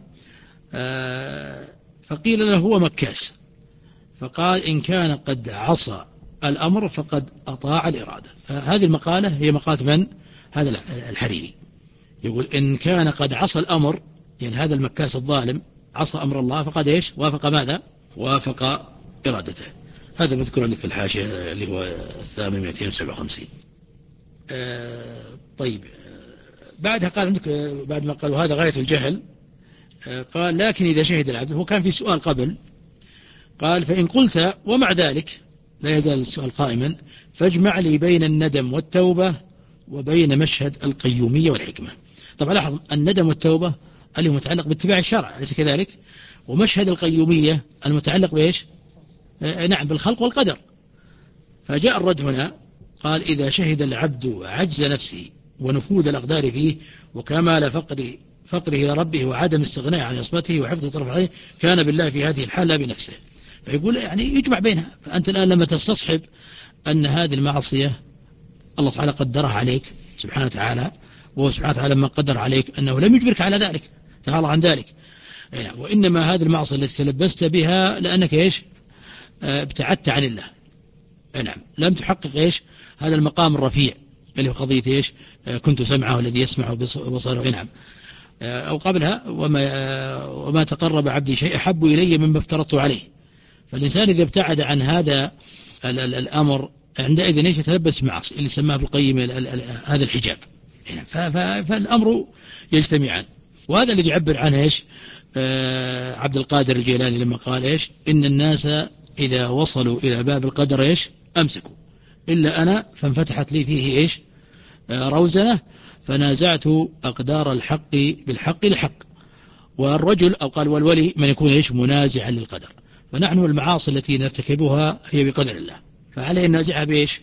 فقيل له هو مكاس، فقال إن كان قد عصى الأمر فقد أطاع الإرادة. فهذه المقالة هي مقالة من؟ هذا الحريري. يقول إن كان قد عصى الأمر، يعني هذا المكاس الظالم عصى أمر الله فقد إيش؟ وافق ماذا؟ وافق إرادته. هذا مذكور عندك في الحاشية اللي هو الثامن مئتين وسبعة وخمسين. آه طيب بعدها قال عندك بعد ما قالوا هذا غاية الجهل آه قال لكن إذا شهد العبد، هو كان في سؤال قبل، قال فإن قلت ومع ذلك لا يزال السؤال قائما فاجمع لي بين الندم والتوبة وبين مشهد القيومية والحكمة. طبعا لاحظ الندم والتوبة اللي هو متعلق باتباع الشرع أليس كذلك؟ ومشهد القيومية المتعلق بإيش؟ آه نعم بالخلق والقدر. فجاء الرد هنا قال إذا شهد العبد عجز نفسه ونفوذ الأقدار فيه وكمال فقر فقره إلى ربه وعدم استغناء عن عصمته وحفظ طرف عليه كان بالله في هذه الحالة بنفسه. فيقول يعني يجمع بينها. فأنت الآن لما تستصحب أن هذه المعصية الله تعالى قدرها عليك سبحانه وتعالى، وهو سبحانه وتعالى لما قدر عليك أنه لم يجبرك على ذلك تعالى عن ذلك، وإنما هذه المعصية التي تلبست بها لأنك إيش ابتعدت عن الله، نعم لم تحقق إيش هذا المقام الرفيع اللي هو قضية إيش كنت سمعه الذي يسمع بصره، نعم. أو قبلها وما, وما تقرب عبدي شيء أحب إلي مما افترضت عليه. فالإنسان إذا ابتعد عن هذا الأمر عندئذ إيش يتلبس معصية اللي سماه ابن القيم هذا الحجاب، فالأمر يجتمعان. وهذا الذي يعبر عنه إيش عبد القادر الجيلاني لما قال إيش إن الناس إذا وصلوا إلى باب القدر إيش أمسكوا إلا أنا فانفتحت لي فيه إيش روزنة فنازعت أقدار الحق بالحق لحق. والرجل أو قال والولي من يكون إيش منازعا للقدر. فنحن المعاصي التي نرتكبها هي بقدر الله، فعليه نازعها بإيش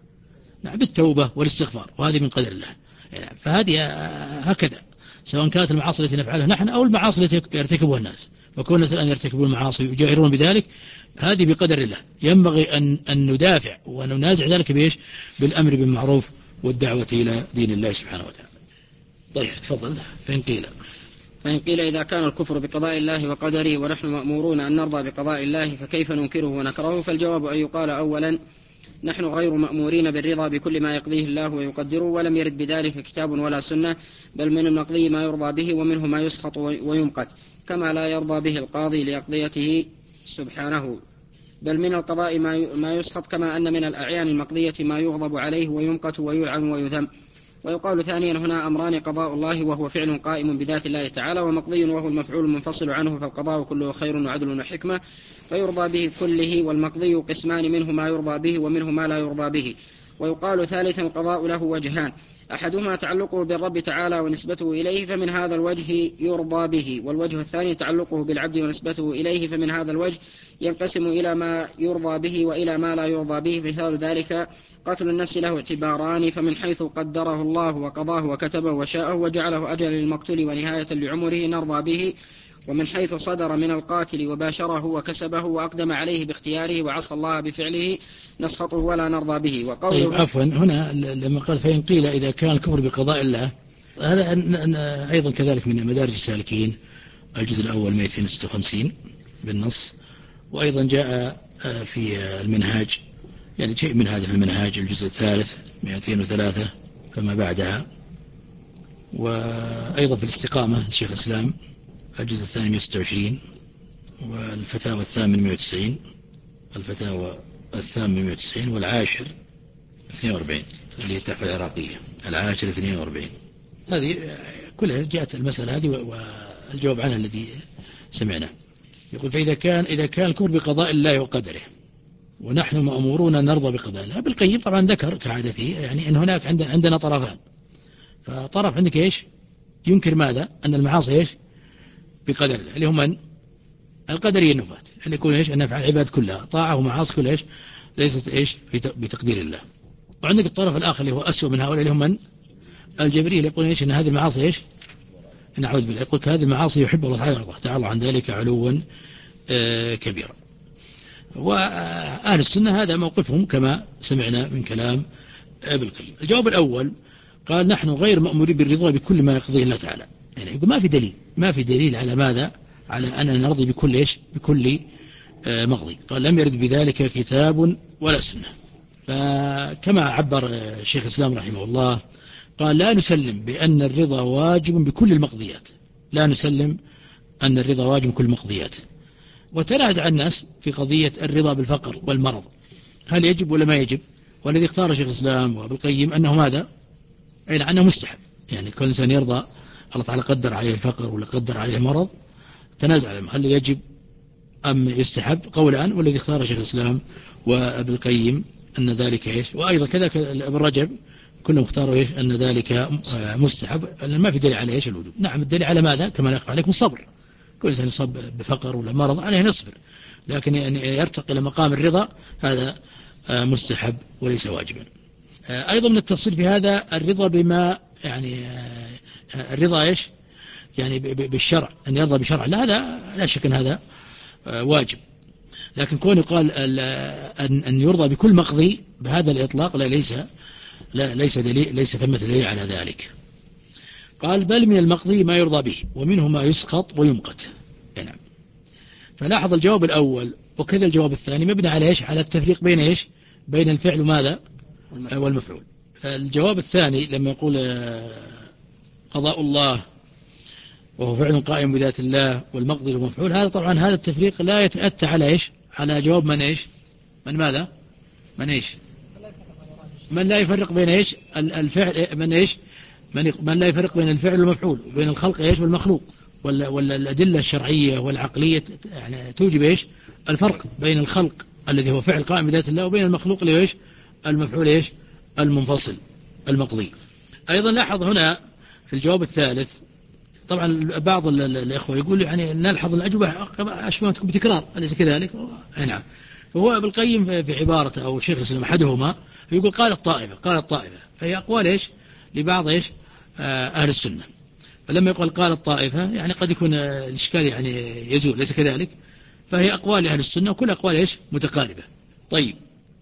نعم بالتوبة والاستغفار، وهذه من قدر الله. يعني فهذه هكذا سواء كانت المعاصي التي نفعلها نحن أو المعاصي التي يرتكبها الناس. فكون الناس الآن يرتكبون المعاصي ويجاهرون بذلك هذه بقدر الله، ينبغي أن, أن ندافع وأن ننازع ذلك بإيش بالأمر بالمعروف والدعوة إلى دين الله سبحانه وتعالى. طيب تفضل. فإن قيل فإن قيل إذا كان الكفر بقضاء الله وقدره ونحن مأمورون أن نرضى بقضاء الله فكيف ننكره ونكرهه؟ فالجواب أن يقال أولا نحن غير مأمورين بالرضا بكل ما يقضيه الله ويقدره، ولم يرد بذلك كتاب ولا سنة، بل من المقضي ما يرضى به ومنه ما يسخط ويمقت، كما لا يرضى به القاضي لأقضيته سبحانه، بل من القضاء ما يسخط، كما أن من الأعيان المقضية ما يغضب عليه ويمقت ويلعن ويذم. ويقال ثانيا هنا أمران: قضاء الله وهو فعل قائم بذات الله تعالى، ومقضي وهو المفعول المنفصل عنه، فالقضاء كله خير وعدل وحكمة فيرضى به كله، والمقضي قسمان منه ما يرضى به ومنه ما لا يرضى به. ويقال ثالثا القضاء له وجهان: أحدهما تعلقه بالرب تعالى ونسبته إليه فمن هذا الوجه يرضى به، والوجه الثاني تعلقه بالعبد ونسبته إليه فمن هذا الوجه ينقسم إلى ما يرضى به وإلى ما لا يرضى به. مثال ذلك قتل النفس له اعتباران: فمن حيث قدره الله وقضاه وكتبه وشاءه وجعله أجل للمقتول ونهاية لعمره نرضى به، ومن حيث صدر من القاتل وباشره وكسبه وأقدم عليه باختياره وعصى الله بفعله نسخطه ولا نرضى به. وقوله طيب عفوا هنا لما قال فإن قيل إذا كان الكفر بقضاء الله، هذا أيضا كذلك من مدارج السالكين الجزء الأول مئتين وستة وخمسين بالنص، وأيضا جاء في المنهاج يعني شيء من هذا في المنهاج الجزء الثالث مئتين وثلاثة فما بعدها، وأيضا في الاستقامة الشيخ الإسلام الجزء الثاني مئة وستة وعشرين، والفتاوى الثامن مئة وتسعين، الفتاوى الثامن مئة وتسعين، والعاشر اثنين وأربعين اللي هي التحفة العراقية العاشر اثنين وأربعين. هذه كلها جاءت المسألة هذه والجواب عنها الذي سمعناه. يقول فإذا كان إذا كان الكفر بقضاء الله وقدره ونحن مأمورون نرضى بقضاء الله. ابن القيم طبعا ذكر كعادته يعني أن هناك عندنا طرفان، فطرف عندك إيش ينكر ماذا أن المعاصي إيش بقدر الله اللي هم من القدرية النفاة اللي يكون إيش أن نفعل العباد كلها طاعة ومعاصي كلها إيش ليست إيش بتقدير الله. وعندك الطرف الآخر اللي هو أسوأ من هؤلاء اللي هم من الجبرية اللي يقولون إيش أن هذه المعاصي إيش نعوذ بالله، يقول هذه المعاصي يحب الله تعالى يرضى تعالى عن ذلك علوا آه كبيرا. وأهل السنة هذا موقفهم كما سمعنا من كلام ابن القيم. الجواب الأول قال نحن غير مأمورين بالرضا بكل ما يقضيه الله تعالى، يعني يقول ما في دليل ما في دليل على ماذا على أننا نرضي بكل إيش بكل آه مقضي. قال لم يرد بذلك كتاب ولا سنة. فكما عبر شيخ الإسلام رحمه الله قال لا نسلم بأن الرضا واجب بكل المقضيات، لا نسلم أن الرضا واجب بكل المقضيات. وتنازع الناس في قضية الرضا بالفقر والمرض هل يجب ولا ما يجب، والذي اختار شيخ الإسلام وابن القيم أنه ماذا يعني أنه مستحب، يعني كل إنسان يرضى الله تعالى قدر عليه الفقر ولا قدر عليه المرض تنازع هل يجب أم يستحب قولان، والذي اختار شيخ الإسلام وابن القيم أن ذلك إيش، وأيضا كذلك ابن رجب كلهم اختاروا إيش أن ذلك مستحب، ما في دليل على إيش الوجوب. نعم الدليل على ماذا كما يقع عليكم الصبر، كل إنسان يصاب بفقر ولا مرض عليه نصبر، لكن أن يرتقي إلى مقام الرضا هذا مستحب وليس واجبا. أيضا من التفصيل في هذا الرضا بما يعني الرضا إيش يعني بالشرع أن يرضى بشرع لا هذا لا شك أن هذا واجب. لكن كون يقال أن يرضى بكل مقضي بهذا الإطلاق لا ليس لا ليس دليل ليس ثمة دليل على ذلك. قال بل من المقضي ما يرضى به ومنه ما يسقط ويمقت. نعم. فلاحظ الجواب الأول وكذا الجواب الثاني مبني على إيش؟ على التفريق بين إيش؟ بين الفعل وماذا؟ والمفعول. فالجواب الثاني لما يقول قضاء الله وهو فعل قائم بذات الله والمقضي والمفعول، هذا طبعا هذا التفريق لا يتأتى على إيش؟ على جواب من إيش؟ من ماذا؟ من إيش؟ من لا يفرق بين إيش؟ الفعل من إيش؟ من, من لا يفرق بين الفعل والمفعول وبين الخلق إيش والمخلوق، ولا, ولا الأدلة الشرعية والعقلية يعني توجب إيش؟ الفرق بين الخلق الذي هو فعل قائم بذات الله وبين المخلوق اللي هو إيش؟ المفعول إيش؟ المنفصل المقضي. أيضا لاحظ هنا في الجواب الثالث، طبعا بعض الإخوة يقول يعني نلحظ الأجوبة أشبه تكون بتكرار، أليس كذلك؟ نعم. فهو ابن القيم في عبارته أو الشيخ الإسلام أحدهما يقول قال الطائفة قال الطائفة فهي أقوال إيش؟ لبعض إيش؟ أهل السنة. فلما يقول قال الطائفة يعني قد يكون الإشكال يعني يزول، ليس كذلك؟ فهي أقوال أهل السنة وكل أقوال إيش؟ متقاربة. طيب،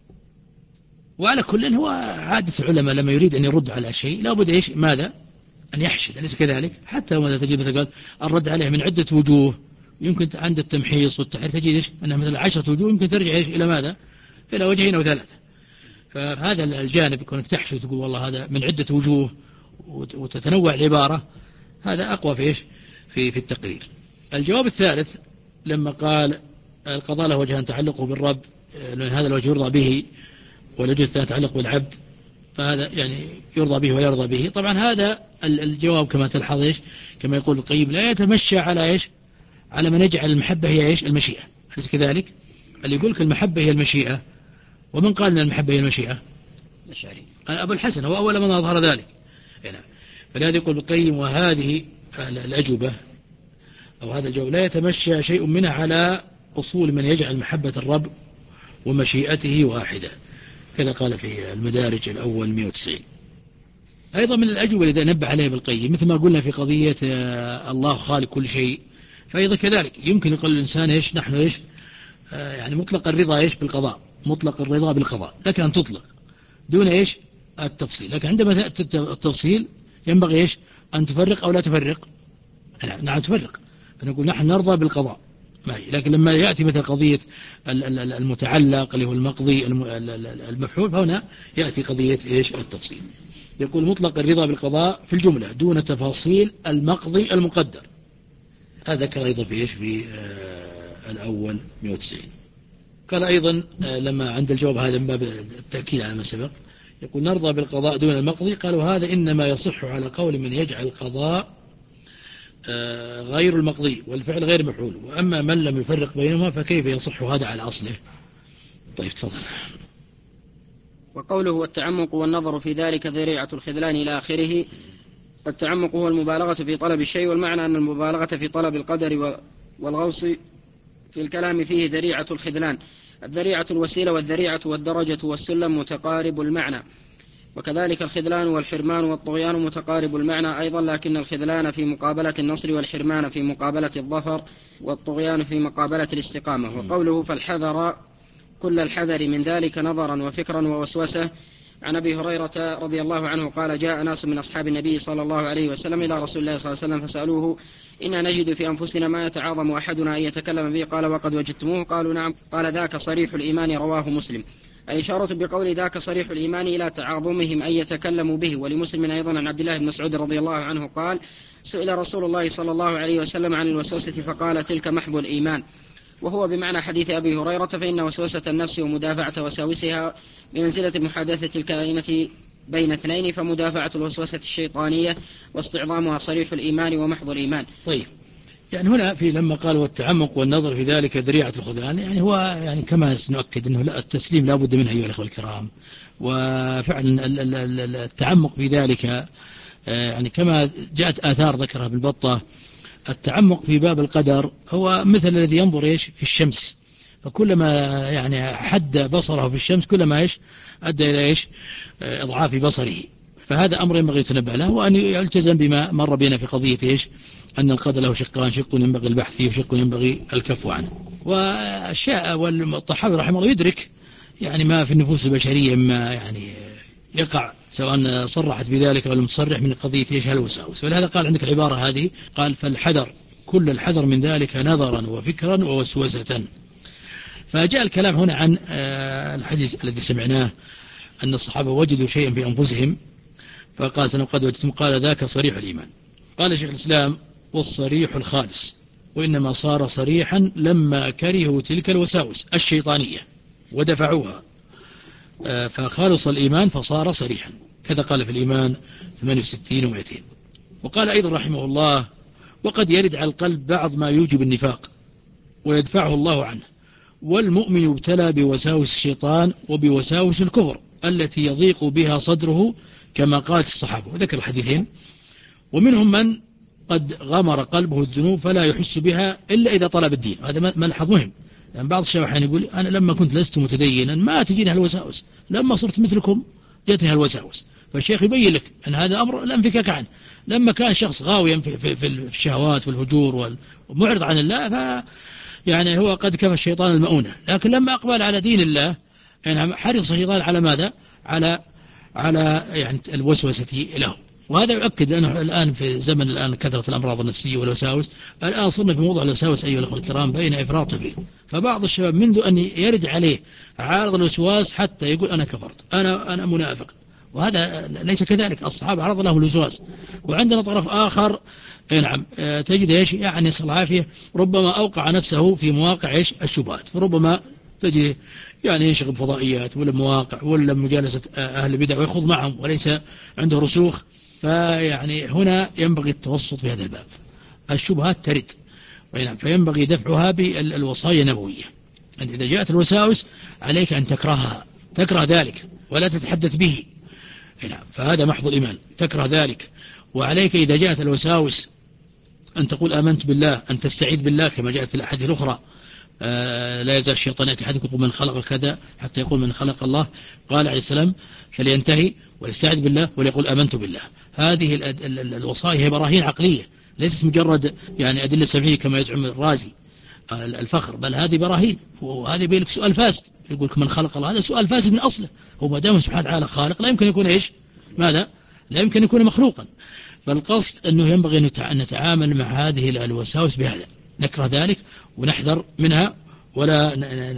وعلى كل هو عادة العلماء لما يريد أن يرد على شيء لابد إيش؟ ماذا؟ أن يحشد، أليس كذلك؟ حتى لو تجد مثلا قال الرد عليه من عدة وجوه، يمكن عند التمحيص والتحرير تجد إيش؟ أنها مثلا عشرة وجوه، يمكن ترجع إيش؟ إلى ماذا؟ إلى وجهين أو ثلاثة. فهذا الجانب كونك تحشد وتقول والله هذا من عدة وجوه وتتنوع العبارة، هذا أقوى في إيش؟ في في التقرير. الجواب الثالث لما قال القضاء له وجهان تعلقه بالرب، لأن هذا الوجه يرضى به، والوجه الثاني تعلق بالعبد، فهذا يعني يرضى به ولا يرضى به. طبعا هذا الجواب كما تلحظ إيش؟ كما يقول القيم لا يتمشى على إيش؟ على من يجعل المحبة هي إيش؟ المشيئة، أليس كذلك؟ اللي يقول لك المحبة هي المشيئة، ومن قال أن المحبة هي المشيئة؟ الأشعري أبو الحسن هو أول من أظهر ذلك. هنا فلهذا يقول القيم وهذه الأجوبة أو هذا الجواب لا يتمشى شيء منها على أصول من يجعل محبة الرب ومشيئته واحدة، كذا قال في المدارج الأول مئة وتسعين. أيضا من الأجوبة التي نبه عليها بالقيم مثل ما قلنا في قضية الله خالق كل شيء، فأيضا كذلك يمكن يقول الإنسان إيش؟ نحن إيش؟ آه يعني مطلق الرضا إيش؟ بالقضاء، مطلق الرضا بالقضاء، لك أن تطلق دون إيش؟ التفصيل. لكن عندما تأتي التفصيل ينبغي إيش؟ أن تفرق أو لا تفرق. نعم تفرق، فنقول نحن نرضى بالقضاء معي. لكن لما يأتي مثل قضية المتعلق اللي هو المقضي المفعول، فهنا يأتي قضية إيش؟ التفصيل. يقول مطلق الرضا بالقضاء في الجملة دون تفاصيل المقضي المقدر. هذا ذكر أيضا في إيش؟ في آه الأول مئة وتسعين. قال أيضا آه لما عند الجواب هذا من باب التأكيد على ما سبق، يقول نرضى بالقضاء دون المقضي. قالوا هذا إنما يصح على قول من يجعل القضاء آه غير المقضي والفعل غير مفعول، وأما من لم يفرق بينهما فكيف يصح هذا على أصله؟ طيب تفضل. وقوله والتعمق والنظر في ذلك ذريعة الخذلان إلى آخره. التعمق هو المبالغة في طلب الشيء، والمعنى أن المبالغة في طلب القدر والغوص في الكلام فيه ذريعة الخذلان. الذريعة الوسيلة، والذريعة والدرجة والسلم متقارب المعنى، وكذلك الخذلان والحرمان والطغيان متقارب المعنى أيضا، لكن الخذلان في مقابلة النصر، والحرمان في مقابلة الظفر، والطغيان في مقابلة الاستقامة. وقوله فالحذر كل الحذر من ذلك نظرا وفكرا ووسوسة. عن أبي هريرة رضي الله عنه قال جاء ناس من أصحاب النبي صلى الله عليه وسلم إلى رسول الله صلى الله عليه وسلم فسألوه إنا نجد في أنفسنا ما يتعاظم أحدنا أن يتكلم به، قال وقد وجدتموه؟ قالوا نعم. قال ذاك صريح الإيمان، رواه مسلم. الإشارة بقول ذاك صريح الإيمان إلى تعاظمهم أن يتكلموا به. ولمسلم أيضا عن عبد الله بن مسعود رضي الله عنه قال سئل رسول الله صلى الله عليه وسلم عن الوسوسة فقال تلك محض الإيمان، وهو بمعنى حديث أبي هريرة، فإن وسوسة النفس ومدافعة وساوسها بمنزلة المحادثة الكائنة بين اثنين، فمدافعة الوسوسة الشيطانية واستعظامها صريح الإيمان ومحض الإيمان. طيب، يعني هنا في لما قال والتعمق والنظر في ذلك ذريعة الخذلان، يعني هو يعني كما سنؤكد أنه لا التسليم لا بد منه أيها الأخوة الكرام، وفعلا التعمق في ذلك يعني كما جاءت آثار ذكرها بالبطة. التعمق في باب القدر هو مثل الذي ينظر إيش في الشمس، فكلما يعني حد بصره في الشمس كلما إيش أدى إلى إيش إضعاف بصره. فهذا أمر ينبغي يتنبه له، وأن يلتزم بما مر بنا في قضية إيش؟ أن القدر له شقان، شق ينبغي البحث فيه وشق ينبغي الكف عنه. والشاء والطحاوي رحمه الله يدرك يعني ما في النفوس البشرية ما يعني يقع، سواء صرحت بذلك أو لم تصرح، من قضية إيش؟ الوساوس. ولهذا قال عندك العبارة هذه، قال فالحذر كل الحذر من ذلك نظرا وفكرا ووسوسة. فجاء الكلام هنا عن الحديث الذي سمعناه أن الصحابة وجدوا شيئا في أنفسهم فقال سنة قد وجدتم، قال ذاك صريح الإيمان. قال شيخ الإسلام والصريح الخالص، وإنما صار صريحا لما كرهوا تلك الوساوس الشيطانية ودفعوها فخالص الإيمان فصار صريحا. كذا قال في الإيمان ثمانية وستين ومئتين. وقال أيضا رحمه الله وقد يرد على القلب بعض ما يوجب النفاق ويدفعه الله عنه، والمؤمن يبتلى بوساوس الشيطان وبوساوس الكفر التي يضيق بها صدره كما قالت الصحابة، وذكر الحديثين. ومنهم من قد غمر قلبه الذنوب فلا يحس بها إلا إذا طلب الدين. هذا ملحظ مهم، لأن يعني بعض الشباب يقول أنا لما كنت لست متدينا ما تجيني هالوساوس، لما صرت مثلكم جاتني هالوساوس. فالشيخ يبين لك أن هذا أمر لا انفكاك عنه. لما كان شخص غاويا في, في, في الشهوات والهجور ومعرض عن الله ف يعني هو قد كفى الشيطان المؤونة، لكن لما أقبل على دين الله يعني حرص الشيطان على ماذا؟ على على يعني الوسوسة له. وهذا يؤكد أنه الآن في زمن الآن كثرة الأمراض النفسية والوساوس، الآن صرنا في موضوع الوساوس أيها الأخوة الكرام بين إفراط فيه. فبعض الشباب منذ أن يرد عليه عارض الوسواس حتى يقول أنا كفرت، أنا أنا منافق، وهذا ليس كذلك. الصحابة عرض لهم الوسواس. وعندنا طرف آخر نعم تجد إيش يعني صلى الله عليه ربما أوقع نفسه في مواقع إيش الشبهات، فربما تجد يعني ينشغل بفضائيات ولا مواقع ولا مجالسة أهل البدع ويخوض معهم وليس عنده رسوخ. فيعني هنا ينبغي التوسط في هذا الباب. الشبهات ترد فينبغي دفعها بالوصايا النبوية. إذا جاءت الوساوس عليك أن تكرهها، تكره ذلك ولا تتحدث به، فهذا محض الإيمان، تكره ذلك. وعليك إذا جاءت الوساوس أن تقول آمنت بالله، أن تستعيذ بالله كما جاءت في الأحاديث الأخرى آه لا يزال الشيطان يأتي أحدكم يقول من خلق كذا حتى يقول من خلق الله، قال عليه السلام فلينتهي وليستعيذ بالله وليقول آمنت بالله. هذه الوصايا هي براهين عقلية، ليست مجرد يعني أدلة سمعية كما يزعم الرازي الفخر، بل هذه براهين. وهذا يبين لك سؤال فاسد، يقول لك من خلق الله، هذا سؤال فاسد من أصله. هو ما دام سبحانه وتعالى خالق لا يمكن يكون إيش ماذا لا يمكن يكون مخلوقا. فالقصد أنه ينبغي أن نتعامل مع هذه الوساوس بهذا، نكره ذلك ونحذر منها ولا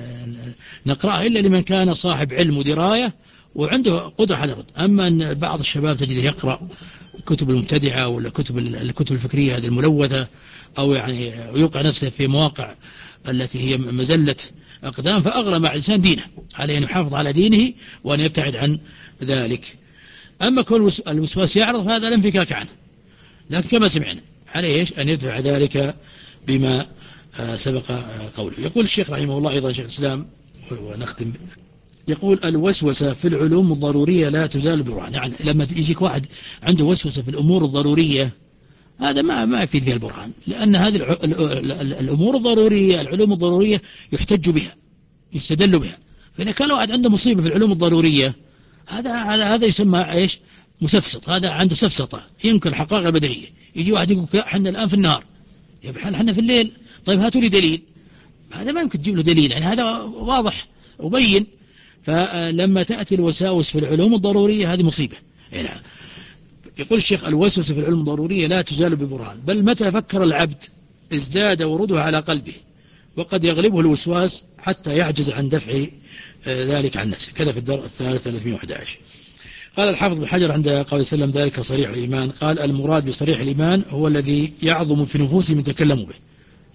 نقرأها إلا لمن كان صاحب علم ودراية وعنده قدرة على الرد. أما أن بعض الشباب تجده يقرأ كتب المبتدعة ولا كتب الكتب الفكرية هذه الملوثة، أو يعني يوقع نفسه في مواقع التي هي مزلة أقدام، فأغلى مع الإنسان دينه، عليه أن يحافظ على دينه وأن يبتعد عن ذلك. أما كل الوسواس يعرض فهذا لا انفكاك عنه، لكن كما سمعنا عليه أن يدفع ذلك بما سبق قوله. يقول الشيخ رحمه الله أيضا شيخ الإسلام ونختم، يقول الوسوسة في العلوم الضرورية لا تزال برهان. يعني لما يجيك واحد عنده وسوسة في الأمور الضرورية هذا ما ما يفيد فيها البرهان، لأن هذه الأمور الضرورية العلوم الضرورية يحتج بها يستدل بها. فإذا كان واحد عنده مصيبة في العلوم الضرورية هذا هذا هذا يسمى ايش مسفسط، هذا عنده سفسطة ينكر الحقائق البديهية. يجي واحد يقول احنا الآن في النهار، يبقى احنا في الليل، طيب هاتوا لي دليل. هذا ما يمكن تجيب له دليل، يعني هذا واضح وبين. فلما تأتي الوساوس في العلوم الضرورية هذه مصيبة. يعني يقول الشيخ الوسوسة في العلوم الضرورية لا تزال ببرهان، بل متى فكر العبد ازداد ورودها على قلبه، وقد يغلبه الوسواس حتى يعجز عن دفع ذلك عن نفسه. كذا في الدار الثالث ثلاثمائة وأحد عشر. قال الحافظ بن حجر عند قول سلم ذلك صريح الإيمان، قال المراد بصريح الإيمان هو الذي يعظم في نفوسهم يتكلموا به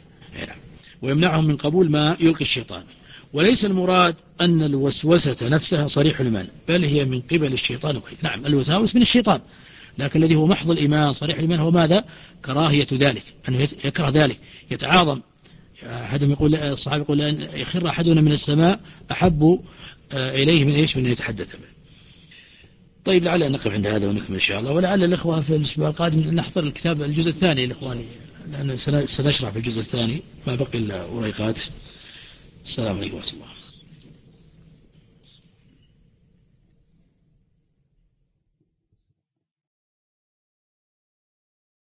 ويمنعهم من قبول ما يلقي الشيطان، وليس المراد أن الوسوسة نفسها صريح الإيمان، بل هي من قبل الشيطان. نعم الوساوس من الشيطان، لكن الذي هو محض الإيمان صريح الإيمان هو ماذا؟ كراهية ذلك، أنه يكره ذلك يتعاظم. أحدهم يقول الصحابي يقول أن يخر أحدنا من السماء أحب إليه من إيش من أن يتحدث به. طيب لعل نقف عند هذا ونكمل إن شاء الله، ولعل الإخوة في الأسبوع القادم نحضر الكتاب الجزء الثاني الإخواني، لأن سنشرح في الجزء الثاني ما بقي إلا وريقات. السلام عليكم ورحمة الله.